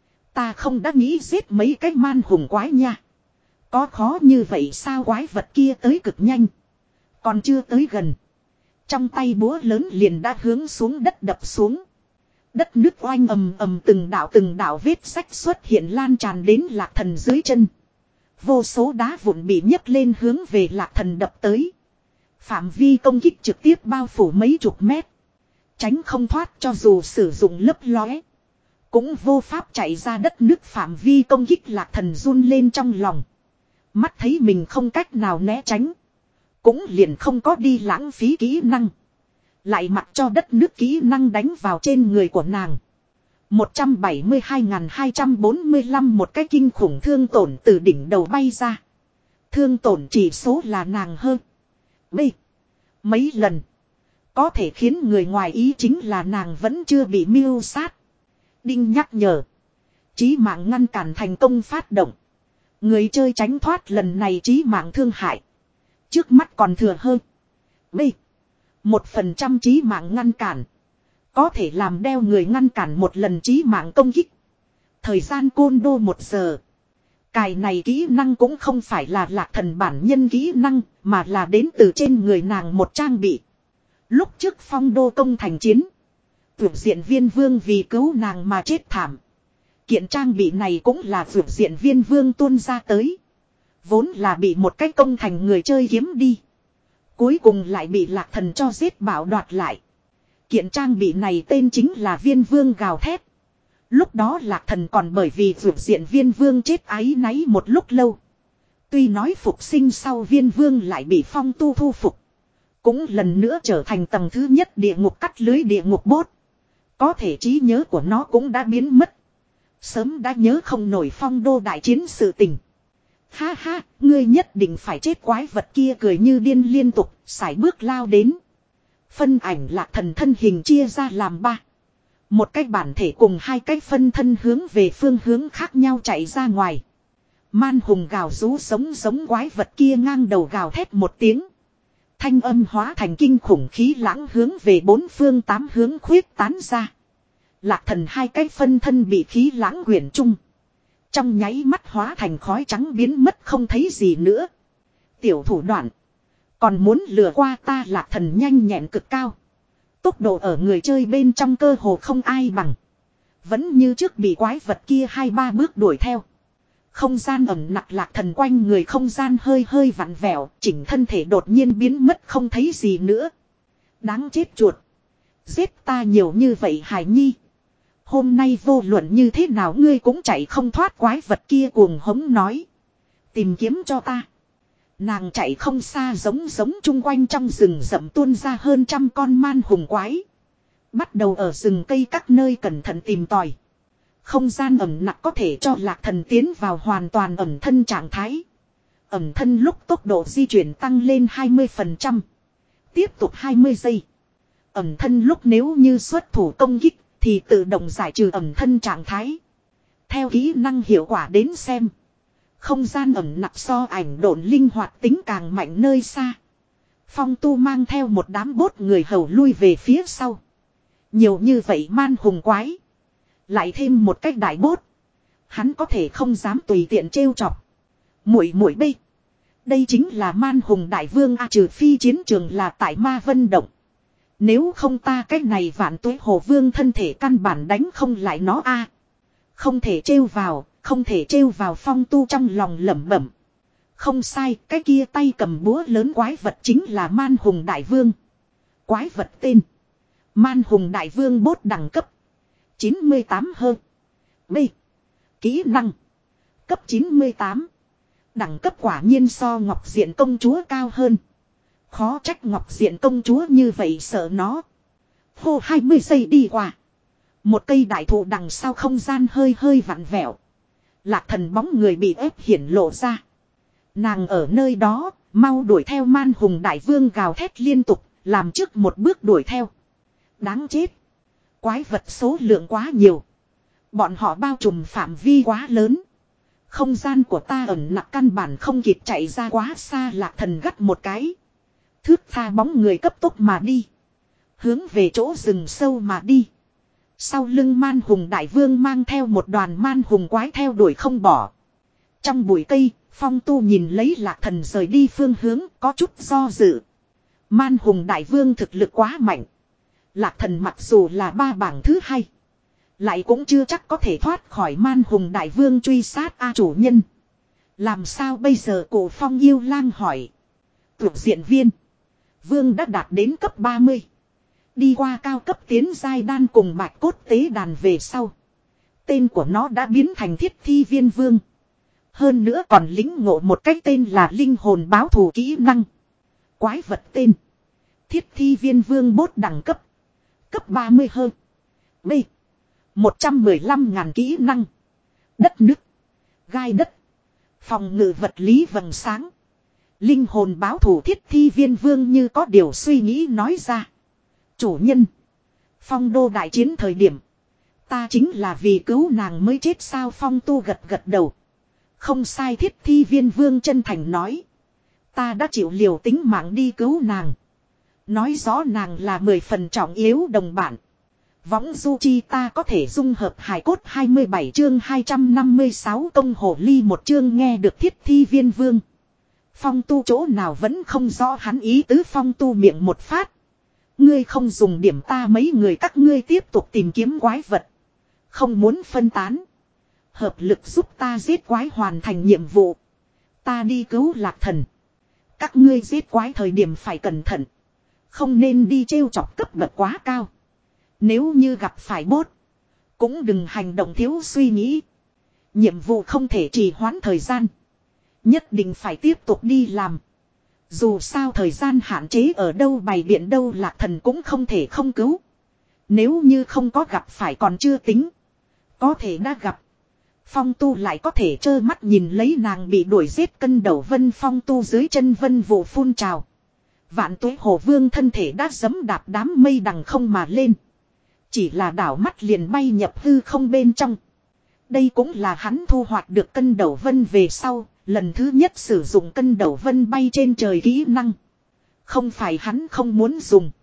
Ta không đã nghĩ giết mấy cái man hùng quái nha. Có khó như vậy sao? Quái vật kia tới cực nhanh. Còn chưa tới gần. Trong tay búa lớn liền đã hướng xuống đất đập xuống. Đất nước oanh ầm ầm, từng đạo từng đạo vết sách xuất hiện lan tràn đến lạc thần dưới chân. Vô số đá vụn bị nhấc lên hướng về lạc thần đập tới. Phạm vi công kích trực tiếp bao phủ mấy chục mét. Tránh không thoát, cho dù sử dụng lấp lóe. Cũng vô pháp chạy ra đất nước phạm vi công kích. Lạc thần run lên trong lòng. Mắt thấy mình không cách nào né tránh. Cũng liền không có đi lãng phí kỹ năng. Lại mặc cho đất nước kỹ năng đánh vào trên người của nàng. một trăm bảy mươi hai nghìn hai trăm bốn mươi lăm, một cái kinh khủng thương tổn từ đỉnh đầu bay ra. Thương tổn chỉ số là nàng hơn. B. Mấy lần. Có thể khiến người ngoài ý chính là nàng vẫn chưa bị mưu sát. Đinh nhắc nhở. Chí mạng ngăn cản thành công phát động. Người chơi tránh thoát lần này chí mạng thương hại. Trước mắt còn thừa hơn. B. Một phần trăm chí mạng ngăn cản. Có thể làm đeo người ngăn cản một lần chí mạng công kích. Thời gian côn đô một giờ. Cài này kỹ năng cũng không phải là lạc thần bản nhân kỹ năng, mà là đến từ trên người nàng một trang bị. Lúc trước phong đô công thành chiến. Vượt diện viên vương vì cứu nàng mà chết thảm. Kiện trang bị này cũng là vượt diện viên vương tuôn ra tới. Vốn là bị một cái công thành người chơi kiếm đi. Cuối cùng lại bị lạc thần cho giết bảo đoạt lại. Kiện trang bị này tên chính là viên vương gào thét. Lúc đó lạc thần còn bởi vì vượt diện viên vương chết áy náy một lúc lâu. Tuy nói phục sinh sau viên vương lại bị phong tu thu phục. Cũng lần nữa trở thành tầng thứ nhất địa ngục cắt lưới địa ngục bốt. Có thể trí nhớ của nó cũng đã biến mất. Sớm đã nhớ không nổi phong đô đại chiến sự tình. Ha ha, ngươi nhất định phải chết, quái vật kia cười như điên liên tục, sải bước lao đến. Phân ảnh lạc thần thân hình chia ra làm ba. Một cái bản thể cùng hai cái phân thân hướng về phương hướng khác nhau chạy ra ngoài. Man hùng gào rú sống giống quái vật kia ngang đầu gào thét một tiếng. Thanh âm hóa thành kinh khủng khí lãng hướng về bốn phương tám hướng khuyết tán ra. Lạc thần hai cái phân thân bị khí lãng quyển chung. Trong nháy mắt hóa thành khói trắng biến mất không thấy gì nữa. Tiểu thủ đoạn. Còn muốn lừa qua ta? Lạc thần nhanh nhẹn cực cao. Tốc độ ở người chơi bên trong cơ hồ không ai bằng. Vẫn như trước bị quái vật kia hai ba bước đuổi theo. Không gian ẩm nặng, lạc thần quanh người không gian hơi hơi vặn vẹo, chỉnh thân thể đột nhiên biến mất không thấy gì nữa. Đáng chết chuột. Giết ta nhiều như vậy Hải Nhi. Hôm nay vô luận như thế nào ngươi cũng chạy không thoát, quái vật kia cuồng hống nói. Tìm kiếm cho ta. Nàng chạy không xa, giống giống chung quanh trong rừng rậm tuôn ra hơn trăm con man hùng quái. Bắt đầu ở rừng cây các nơi cẩn thận tìm tòi. Không gian ẩm nặng có thể cho lạc thần tiến vào hoàn toàn ẩm thân trạng thái. Ẩm thân lúc tốc độ di chuyển tăng lên hai mươi phần trăm. Tiếp tục hai mươi giây. Ẩm thân lúc nếu như xuất thủ công kích thì tự động giải trừ ẩm thân trạng thái. Theo kỹ năng hiệu quả đến xem. Không gian ẩm nặng so ảnh độn linh hoạt tính càng mạnh nơi xa. Phong tu mang theo một đám bốt người hầu lui về phía sau. Nhiều như vậy man hùng quái. Lại thêm một cách đại bốt. Hắn có thể không dám tùy tiện trêu chọc. Muội muội bê. Đây chính là man hùng đại vương a, trừ phi chiến trường là tại Ma Vân Động. Nếu không ta cách này vạn tuế hồ vương thân thể căn bản đánh không lại nó a. Không thể trêu vào, không thể trêu vào, phong tu trong lòng lẩm bẩm. Không sai, cái kia tay cầm búa lớn quái vật chính là man hùng đại vương. Quái vật tên. Man hùng đại vương bốt đẳng cấp. chín mươi tám hơn. B. Kỹ năng. Cấp chín mươi tám. Đẳng cấp quả nhiên so Ngọc Diện công chúa cao hơn. Khó trách Ngọc Diện công chúa như vậy sợ nó. Hô hai mươi giây đi qua. Một cây đại thụ đằng sau không gian hơi hơi vặn vẹo. Lạc thần bóng người bị ép hiển lộ ra. Nàng ở nơi đó, mau đuổi theo man hùng đại vương gào thét liên tục, làm trước một bước đuổi theo. Đáng chết. Quái vật số lượng quá nhiều. Bọn họ bao trùm phạm vi quá lớn. Không gian của ta ẩn nặc căn bản không kịp chạy ra quá xa. Lạc thần gắt một cái. Thước tha bóng người cấp tốc mà đi. Hướng về chỗ rừng sâu mà đi. Sau lưng man hùng đại vương mang theo một đoàn man hùng quái theo đuổi không bỏ. Trong bụi cây, Phong Tu nhìn lấy Lạc Thần rời đi phương hướng có chút do dự. Man hùng đại vương thực lực quá mạnh. Lạc Thần mặc dù là ba bảng thứ hai. Lại cũng chưa chắc có thể thoát khỏi man hùng đại vương truy sát A chủ nhân. Làm sao bây giờ cổ Phong yêu lang hỏi. Tuyển diện viên. Vương đã đạt đến cấp ba mươi. Đi qua cao cấp tiến giai đan cùng bạch cốt tế đàn về sau. Tên của nó đã biến thành thiết thi viên vương. Hơn nữa còn lính ngộ một cái tên là linh hồn báo thù kỹ năng. Quái vật tên. Thiết thi viên vương bốt đẳng cấp. Cấp ba mươi hơn. B. một trăm mười lăm ngàn kỹ năng. Đất nước. Gai đất. Phòng ngự vật lý vầng sáng. Linh hồn báo thù thiết thi viên vương như có điều suy nghĩ nói ra. Chủ nhân. Phong đô đại chiến thời điểm. Ta chính là vì cứu nàng mới chết sao Phong Tu gật gật đầu. Không sai thiết thi viên vương chân thành nói. Ta đã chịu liều tính mạng đi cứu nàng. Nói rõ nàng là mười phần trọng yếu đồng bạn. Võng du chi ta có thể dung hợp hài cốt hai mươi bảy chương hai trăm năm mươi sáu công hồ ly một chương nghe được thiết thi viên vương. Phong Tu chỗ nào vẫn không rõ hắn ý tứ Phong Tu miệng một phát. Ngươi không dùng điểm ta mấy người các ngươi tiếp tục tìm kiếm quái vật. Không muốn phân tán. Hợp lực giúp ta giết quái hoàn thành nhiệm vụ. Ta đi cứu Lạc Thần. Các ngươi giết quái thời điểm phải cẩn thận. Không nên đi trêu chọc cấp bậc quá cao. Nếu như gặp phải bốt. Cũng đừng hành động thiếu suy nghĩ. Nhiệm vụ không thể trì hoãn thời gian. Nhất định phải tiếp tục đi làm. Dù sao thời gian hạn chế ở đâu bày biện đâu Lạc Thần cũng không thể không cứu. Nếu như không có gặp phải còn chưa tính. Có thể đã gặp. Phong Tu lại có thể trơ mắt nhìn lấy nàng bị đuổi giết cân đầu vân Phong Tu dưới chân vân vụ phun trào. Vạn tuế hồ vương thân thể đã giẫm đạp đám mây đằng không mà lên. Chỉ là đảo mắt liền bay nhập hư không bên trong. Đây cũng là hắn thu hoạch được cân đầu vân về sau. Lần thứ nhất sử dụng cân đầu vân bay trên trời kỹ năng. Không phải hắn không muốn dùng.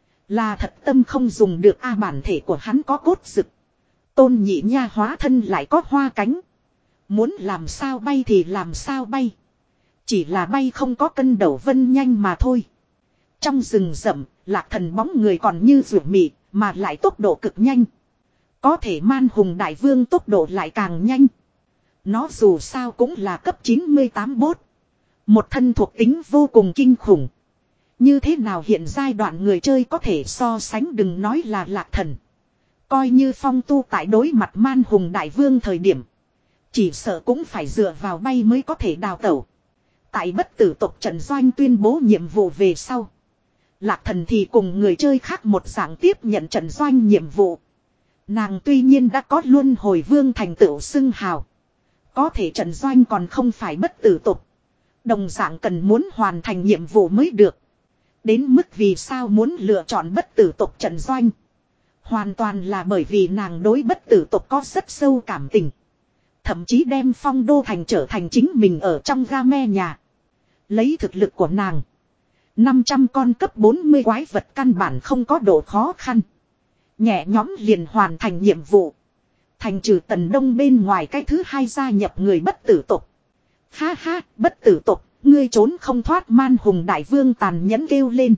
Là thật tâm không dùng được a bản thể của hắn có cốt rực. Tôn nhị nha hóa thân lại có hoa cánh. Muốn làm sao bay thì làm sao bay. Chỉ là bay không có cân đầu vân nhanh mà thôi. Trong rừng rậm, Lạc Thần bóng người còn như rủa mị, mà lại tốc độ cực nhanh. Có thể man hùng đại vương tốc độ lại càng nhanh. Nó dù sao cũng là cấp chín mươi tám bốt. Một thân thuộc tính vô cùng kinh khủng. Như thế nào hiện giai đoạn người chơi có thể so sánh đừng nói là Lạc Thần. Coi như Phong Tu tại đối mặt man hùng đại vương thời điểm. Chỉ sợ cũng phải dựa vào bay mới có thể đào tẩu. Tại bất tử tộc Trần Doanh tuyên bố nhiệm vụ về sau. Lạc Thần thì cùng người chơi khác một dạng tiếp nhận Trần Doanh nhiệm vụ. Nàng tuy nhiên đã có luân hồi vương thành tựu xưng hào. Có thể Trần Doanh còn không phải bất tử tục. Đồng dạng cần muốn hoàn thành nhiệm vụ mới được. Đến mức vì sao muốn lựa chọn bất tử tục Trần Doanh. Hoàn toàn là bởi vì nàng đối bất tử tục có rất sâu cảm tình. Thậm chí đem Phong Đô Thành trở thành chính mình ở trong game nhà. Lấy thực lực của nàng. năm trăm con cấp bốn mươi quái vật căn bản không có độ khó khăn. Nhẹ nhóm liền hoàn thành nhiệm vụ. Thành trừ Tần Đông bên ngoài cái thứ hai gia nhập người bất tử tục. Ha ha, bất tử tục, ngươi trốn không thoát man hùng đại vương tàn nhẫn kêu lên.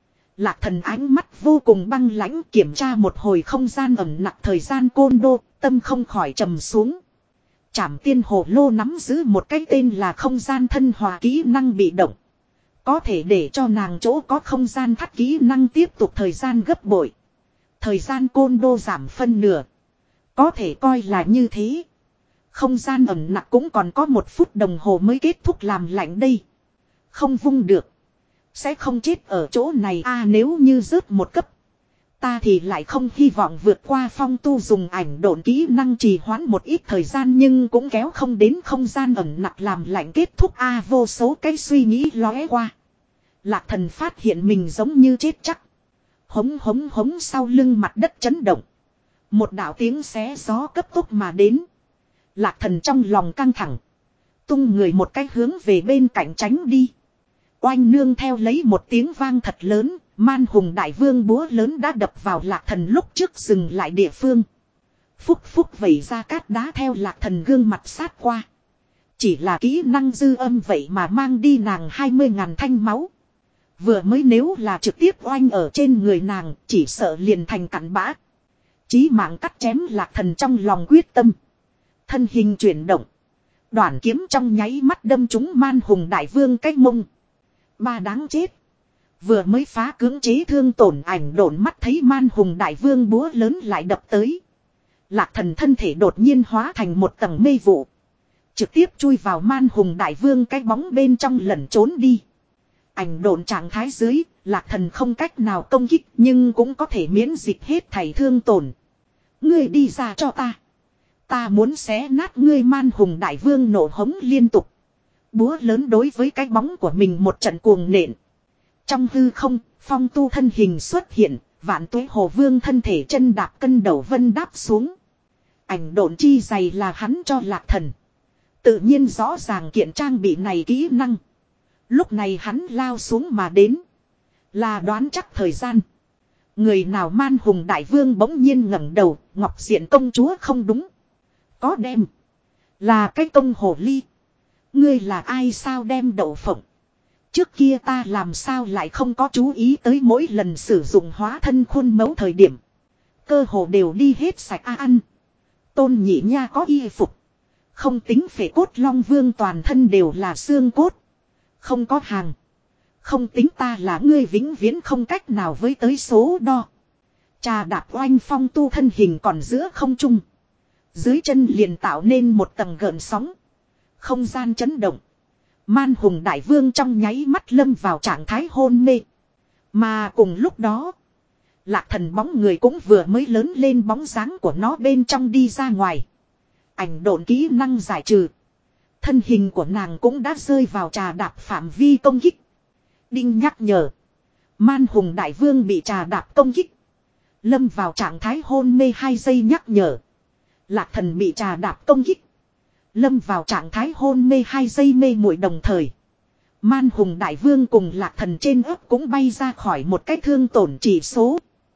Lạc Thần ánh mắt vô cùng băng lãnh kiểm tra một hồi không gian ẩm nặng thời gian côn đô, tâm không khỏi trầm xuống. Trảm tiên hồ lô nắm giữ một cái tên là không gian thân hòa kỹ năng bị động. Có thể để cho nàng chỗ có không gian thắt kỹ năng tiếp tục thời gian gấp bội. Thời gian côn đô giảm phân nửa. Có thể coi là như thế. Không gian ẩm nặng cũng còn có một phút đồng hồ mới kết thúc làm lạnh đây. Không vung được. Sẽ không chết ở chỗ này a nếu như rớt một cấp. Ta thì lại không hy vọng vượt qua Phong Tu dùng ảnh độn kỹ năng trì hoãn một ít thời gian nhưng cũng kéo không đến không gian ẩm nặng làm lạnh kết thúc a vô số cái suy nghĩ lóe qua. Lạc Thần phát hiện mình giống như chết chắc. Hống hống hống sau lưng mặt đất chấn động. Một đạo tiếng xé gió cấp tốc mà đến. Lạc Thần trong lòng căng thẳng. Tung người một cái hướng về bên cạnh tránh đi. Oanh nương theo lấy một tiếng vang thật lớn, man hùng đại vương búa lớn đã đập vào lạc thần lúc trước dừng lại địa phương. Phúc phúc vẩy ra cát đá theo lạc thần gương mặt sát qua. Chỉ là kỹ năng dư âm vậy mà mang đi nàng hai mươi ngàn thanh máu. Vừa mới nếu là trực tiếp oanh ở trên người nàng, chỉ sợ liền thành cặn bã. Chí mạng cắt chém lạc thần trong lòng quyết tâm. Thân hình chuyển động. Đoạn kiếm trong nháy mắt đâm trúng man hùng đại vương cái mông. Ba đáng chết. Vừa mới phá cưỡng chế thương tổn ảnh đổn mắt thấy man hùng đại vương búa lớn lại đập tới. Lạc thần thân thể đột nhiên hóa thành một tầng mê vụ. Trực tiếp chui vào man hùng đại vương cái bóng bên trong lẩn trốn đi. Ảnh độn trạng thái dưới, lạc thần không cách nào công kích nhưng cũng có thể miễn dịch hết thảy thương tổn. Ngươi đi ra cho ta. Ta muốn xé nát ngươi man hùng đại vương nổ hống liên tục. Búa lớn đối với cái bóng của mình một trận cuồng nện. Trong hư không, phong tu thân hình xuất hiện, vạn tuế hồ vương thân thể chân đạp cân đầu vân đáp xuống. Ảnh độn chi dày là hắn cho lạc thần. Tự nhiên rõ ràng kiện trang bị này kỹ năng. Lúc này hắn lao xuống mà đến. Là đoán chắc thời gian. Người nào man hùng đại vương bỗng nhiên ngẩng đầu. Ngọc diện công chúa không đúng. Có đem. Là cái công hồ ly. Ngươi là ai sao đem đậu phộng. Trước kia ta làm sao lại không có chú ý tới mỗi lần sử dụng hóa thân khuôn mẫu thời điểm. Cơ hồ đều đi hết sạch a ăn. Tôn nhị nha có y phục. Không tính phệ cốt long vương toàn thân đều là xương cốt. Không có hàng. Không tính ta là ngươi vĩnh viễn không cách nào với tới số đo. Trà đạp oanh phong tu thân hình còn giữa không trung. Dưới chân liền tạo nên một tầng gợn sóng. Không gian chấn động. Man hùng đại vương trong nháy mắt lâm vào trạng thái hôn mê. Mà cùng lúc đó. Lạc thần bóng người cũng vừa mới lớn lên bóng dáng của nó bên trong đi ra ngoài. Ảnh độn kỹ năng giải trừ. Thân hình của nàng cũng đã rơi vào trà đạp phạm vi công kích. Đinh nhắc nhở. Man hùng đại vương bị trà đạp công kích. Lâm vào trạng thái hôn mê hai giây nhắc nhở. Lạc thần bị trà đạp công kích. Lâm vào trạng thái hôn mê hai giây mê muội đồng thời. Man hùng đại vương cùng lạc thần trên ớt cũng bay ra khỏi một cái thương tổn chỉ số.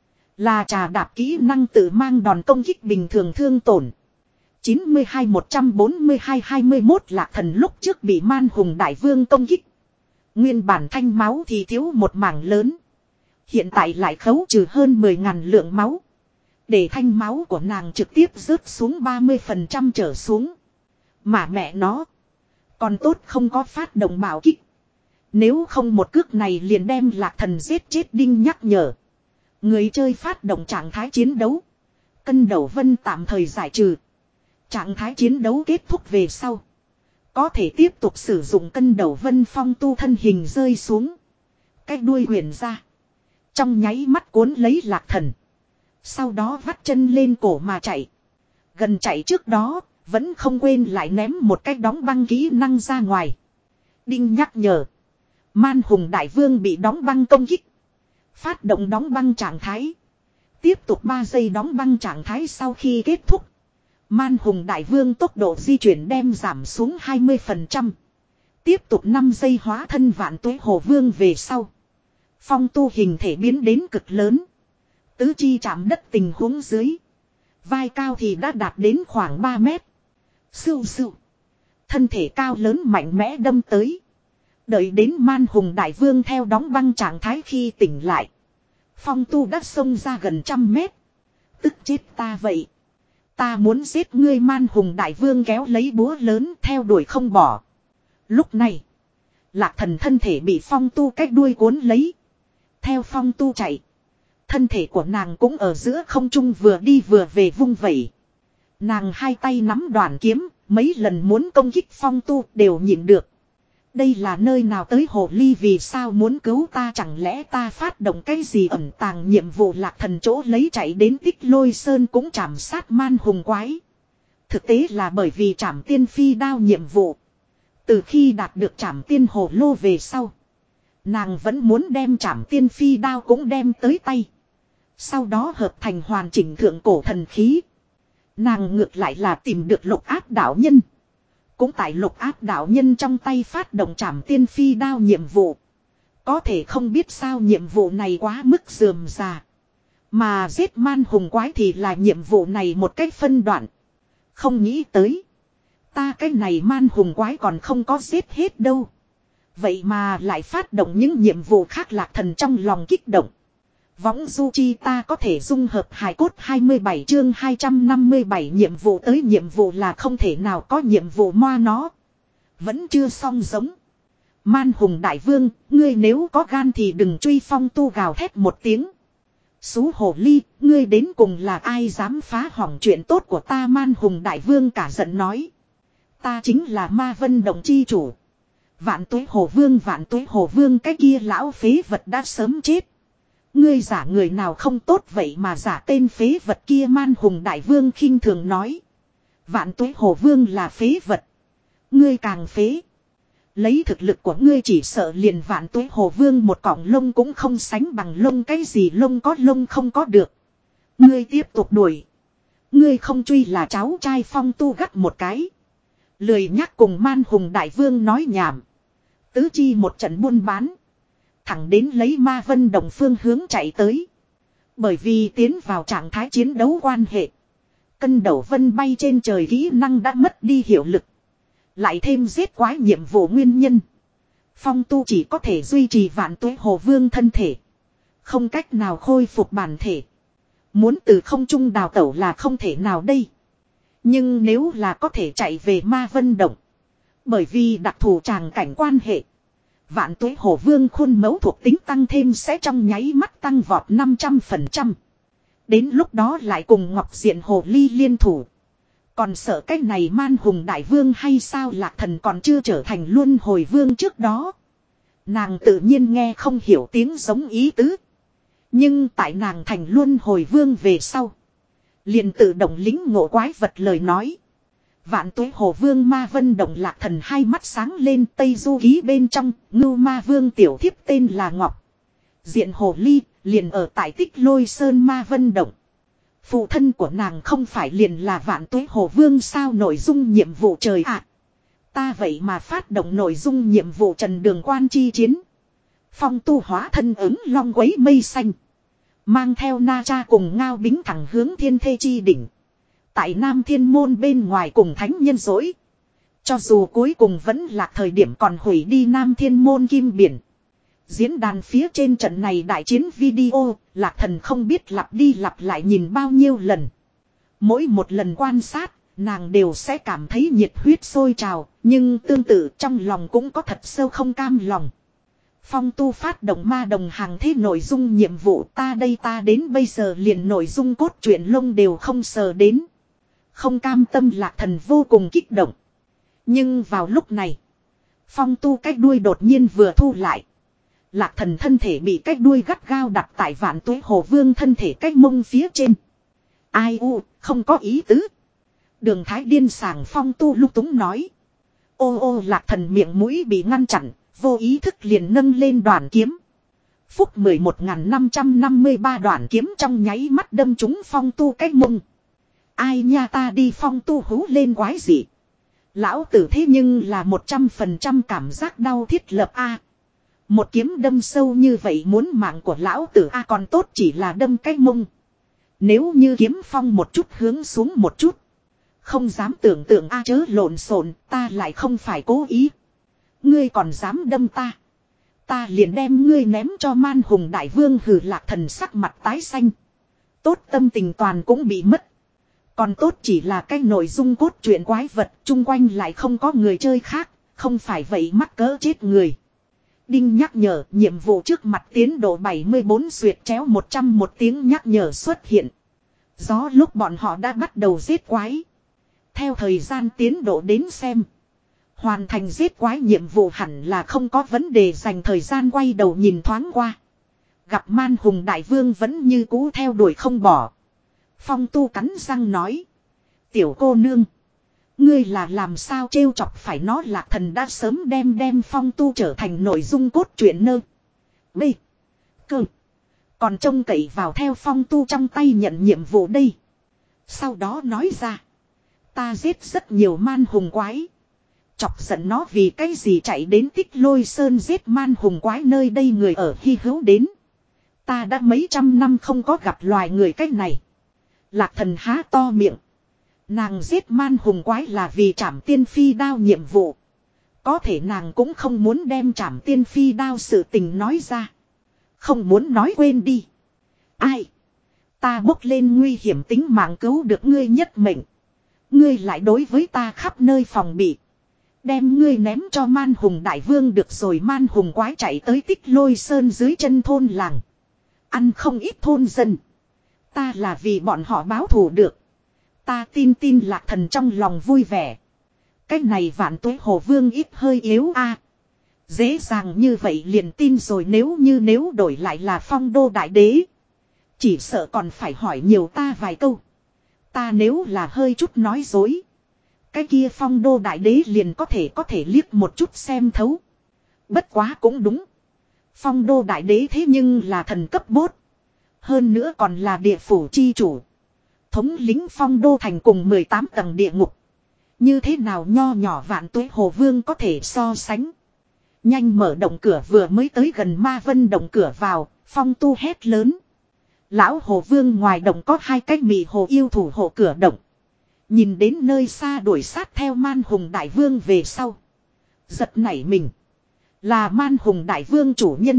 Là trà đạp kỹ năng tự mang đòn công kích bình thường thương tổn. chín mươi hai một trăm bốn mươi hai hai mươi mốt lạc thần lúc trước bị man hùng đại vương công kích. Nguyên bản thanh máu thì thiếu một mảng lớn. Hiện tại lại khấu trừ hơn mười ngàn lượng máu. Để thanh máu của nàng trực tiếp rớt xuống ba mươi phần trăm trở xuống. Mà mẹ nó. Còn tốt không có phát động bảo kích. Nếu không một cước này liền đem lạc thần giết chết đinh nhắc nhở. Người chơi phát động trạng thái chiến đấu. Cân đầu vân tạm thời giải trừ. Trạng thái chiến đấu kết thúc về sau. Có thể tiếp tục sử dụng cân đầu vân phong tu thân hình rơi xuống. Cái đuôi huyền ra. Trong nháy mắt cuốn lấy lạc thần. Sau đó vắt chân lên cổ mà chạy. Gần chạy trước đó. Vẫn không quên lại ném một cái đóng băng kỹ năng ra ngoài. Đinh nhắc nhở. Man hùng đại vương bị đóng băng công kích. Phát động đóng băng trạng thái. Tiếp tục ba giây đóng băng trạng thái sau khi kết thúc. Man hùng đại vương tốc độ di chuyển đem giảm xuống hai mươi phần trăm. Tiếp tục năm giây hóa thân vạn tuế hồ vương về sau. Phong tu hình thể biến đến cực lớn. Tứ chi chạm đất tình huống dưới. Vai cao thì đã đạt đến khoảng ba mét. Sưu sưu. Thân thể cao lớn mạnh mẽ đâm tới. Đợi đến man hùng đại vương theo đóng băng trạng thái khi tỉnh lại. Phong tu đã xông ra gần trăm mét. Tức chết ta vậy. Ta muốn giết ngươi man hùng đại vương kéo lấy búa lớn theo đuổi không bỏ. Lúc này. Lạc thần thân thể bị phong tu cách đuôi cuốn lấy. Theo phong tu chạy. Thân thể của nàng cũng ở giữa không trung vừa đi vừa về vung vẩy. Nàng hai tay nắm đoạn kiếm. Mấy lần muốn công kích phong tu đều nhịn được. Đây là nơi nào tới hồ ly vì sao muốn cứu ta chẳng lẽ ta phát động cái gì ẩn tàng nhiệm vụ lạc thần chỗ lấy chạy đến tích lôi sơn cũng chạm sát man hùng quái. Thực tế là bởi vì chạm tiên phi đao nhiệm vụ. Từ khi đạt được chạm tiên hồ lô về sau. Nàng vẫn muốn đem chạm tiên phi đao cũng đem tới tay. Sau đó hợp thành hoàn chỉnh thượng cổ thần khí. Nàng ngược lại là tìm được lục áp đạo nhân. Cũng tại lục áp đạo nhân trong tay phát động trảm tiên phi đao nhiệm vụ. Có thể không biết sao nhiệm vụ này quá mức rườm rà. Mà giết man hùng quái thì là nhiệm vụ này một cách phân đoạn. Không nghĩ tới. Ta cái này man hùng quái còn không có giết hết đâu. Vậy mà lại phát động những nhiệm vụ khác Lạc Thần trong lòng kích động. Võng du chi ta có thể dung hợp hài cốt hai mươi bảy chương hai trăm năm mươi bảy nhiệm vụ tới nhiệm vụ là không thể nào có nhiệm vụ moa nó. Vẫn chưa xong giống. Man hùng đại vương, ngươi nếu có gan thì đừng truy Phong Tu gào thét một tiếng. Xú hồ ly, ngươi đến cùng là ai dám phá hỏng chuyện tốt của ta? Man hùng đại vương cả giận nói. Ta chính là Ma Vân Động chi chủ. Vạn tuế hồ vương vạn tuế hồ vương cái kia lão phế vật đã sớm chết. Ngươi giả người nào không tốt vậy mà giả tên phế vật kia? Man hùng đại vương khinh thường nói. Vạn tuế hồ vương là phế vật. Ngươi càng phế. Lấy thực lực của ngươi chỉ sợ liền vạn tuế hồ vương một cọng lông cũng không sánh bằng lông, cái gì lông có lông không có được. Ngươi tiếp tục đuổi. Ngươi không truy là cháu trai Phong Tu gắt một cái. Lười nhắc cùng man hùng đại vương nói nhảm. Tứ chi một trận buôn bán. Thẳng đến lấy Ma Vân Đồng phương hướng chạy tới. Bởi vì tiến vào trạng thái chiến đấu quan hệ. Cân đầu vân bay trên trời kỹ năng đã mất đi hiệu lực. Lại thêm giết quái nhiệm vụ nguyên nhân. Phong Tu chỉ có thể duy trì vạn tuế hồ vương thân thể. Không cách nào khôi phục bản thể. Muốn từ không trung đào tẩu là không thể nào đây. Nhưng nếu là có thể chạy về Ma Vân Động. Bởi vì đặc thù tràng cảnh quan hệ. Vạn tuế hồ vương khuôn mẫu thuộc tính tăng thêm sẽ trong nháy mắt tăng vọt năm trăm phần trăm. Đến lúc đó lại cùng Ngọc Diện Hồ Ly liên thủ. Còn sợ cái này man hùng đại vương hay sao? Lạc Thần còn chưa trở thành luân hồi vương trước đó. Nàng tự nhiên nghe không hiểu tiếng giống ý tứ. Nhưng tại nàng thành luân hồi vương về sau. Liền tự động lính ngộ quái vật lời nói. Vạn tuế hồ vương Ma Vân Động Lạc Thần hai mắt sáng lên. Tây du ký bên trong ngưu ma vương tiểu thiếp tên là Ngọc Diện Hồ Ly liền ở tại Tích Lôi Sơn Ma Vân Động. Phụ thân của nàng không phải liền là vạn tuế hồ vương sao? Nội dung nhiệm vụ trời ạ. Ta vậy mà phát động nội dung nhiệm vụ trần đường quan chi chiến. Phong Tu hóa thân ứng long quấy mây xanh. Mang theo Na Cha cùng Ngao Bính thẳng hướng Thiên Thê chi đỉnh. Tại Nam Thiên Môn bên ngoài cùng thánh nhân dối. Cho dù cuối cùng vẫn là thời điểm còn hủy đi Nam Thiên Môn kim biển. Diễn đàn phía trên trận này đại chiến video, Lạc Thần không biết lặp đi lặp lại nhìn bao nhiêu lần. Mỗi một lần quan sát, nàng đều sẽ cảm thấy nhiệt huyết sôi trào, nhưng tương tự trong lòng cũng có thật sâu không cam lòng. Phong Tu phát động ma đồng hàng thế nội dung nhiệm vụ, ta đây ta đến bây giờ liền nội dung cốt truyện lông đều không sờ đến. Không cam tâm Lạc Thần vô cùng kích động. Nhưng vào lúc này, Phong Tu cái đuôi đột nhiên vừa thu lại. Lạc Thần thân thể bị cái đuôi gắt gao đặt tại vạn tuế hồ vương thân thể cái mông phía trên. Ai u, không có ý tứ. Đường Thái điên sảng Phong Tu lúc túng nói. Ô ô Lạc Thần miệng mũi bị ngăn chặn, vô ý thức liền nâng lên đoạn kiếm. Phúc mười một nghìn năm trăm năm mươi ba đoạn kiếm trong nháy mắt đâm trúng Phong Tu cái mông. Ai nha ta đi Phong Tu hú lên quái dị. Lão tử thế nhưng là một trăm phần trăm cảm giác đau thiết lập a. Một kiếm đâm sâu như vậy muốn mạng của lão tử a, còn tốt chỉ là đâm cái mông. Nếu như kiếm phong một chút hướng xuống một chút. Không dám tưởng tượng a, chớ lộn xộn, ta lại không phải cố ý. Ngươi còn dám đâm ta. Ta liền đem ngươi ném cho man hùng đại vương. Hừ Lạc Thần sắc mặt tái xanh. Tốt tâm tình toàn cũng bị mất. Còn tốt chỉ là cái nội dung cốt truyện quái vật, chung quanh lại không có người chơi khác, không phải vậy mắc cỡ chết người. Đinh nhắc nhở, nhiệm vụ trước mặt tiến độ bảy mươi bốn xuyệt chéo một trăm một tiếng nhắc nhở xuất hiện. Gió lúc bọn họ đã bắt đầu giết quái. Theo thời gian tiến độ đến xem, hoàn thành giết quái nhiệm vụ hẳn là không có vấn đề. Dành thời gian quay đầu nhìn thoáng qua. Gặp man hùng đại vương vẫn như cũ theo đuổi không bỏ. Phong Tu cắn răng nói. Tiểu cô nương, ngươi là làm sao trêu chọc phải nó? Lạc Thần đã sớm đem đem Phong Tu trở thành nội dung cốt truyện nơ. B. Cơ. Còn trông cậy vào theo Phong Tu trong tay nhận nhiệm vụ đây. Sau đó nói ra. Ta giết rất nhiều man hùng quái. Chọc giận nó vì cái gì chạy đến Tích Lôi Sơn giết man hùng quái nơi đây người ở hy hữu đến. Ta đã mấy trăm năm không có gặp loài người cách này. Lạc Thần há to miệng. Nàng giết man hùng quái là vì trảm tiên phi đao nhiệm vụ. Có thể nàng cũng không muốn đem trảm tiên phi đao sự tình nói ra. Không muốn nói quên đi. Ai? Ta bốc lên nguy hiểm tính mạng cứu được ngươi nhất mệnh. Ngươi lại đối với ta khắp nơi phòng bị. Đem ngươi ném cho man hùng đại vương được rồi. Man hùng quái chạy tới Tích Lôi Sơn dưới chân thôn làng. Ăn không ít thôn dân. Ta là vì bọn họ báo thù được. Ta tin tin Lạc Thần trong lòng vui vẻ. Cái này Vạn Tuế Hồ Vương ít hơi yếu a. Dễ dàng như vậy liền tin rồi, nếu như nếu đổi lại là Phong Đô Đại Đế. Chỉ sợ còn phải hỏi nhiều ta vài câu. Ta nếu là hơi chút nói dối. Cái kia Phong Đô Đại Đế liền có thể có thể liếc một chút xem thấu. Bất quá cũng đúng. Phong Đô Đại Đế thế nhưng là thần cấp bốt. Hơn nữa còn là địa phủ chi chủ. Thống lính Phong Đô thành cùng mười tám tầng địa ngục. Như thế nào nho nhỏ Vạn Tuế Hồ Vương có thể so sánh. Nhanh mở động cửa, vừa mới tới gần Ma Vân động cửa vào, Phong Tu hét lớn. Lão Hồ Vương ngoài động có hai cái mị hồ yêu thủ hộ cửa động. Nhìn đến nơi xa đuổi sát theo Man Hùng Đại Vương về sau. Giật nảy mình. Là Man Hùng Đại Vương chủ nhân.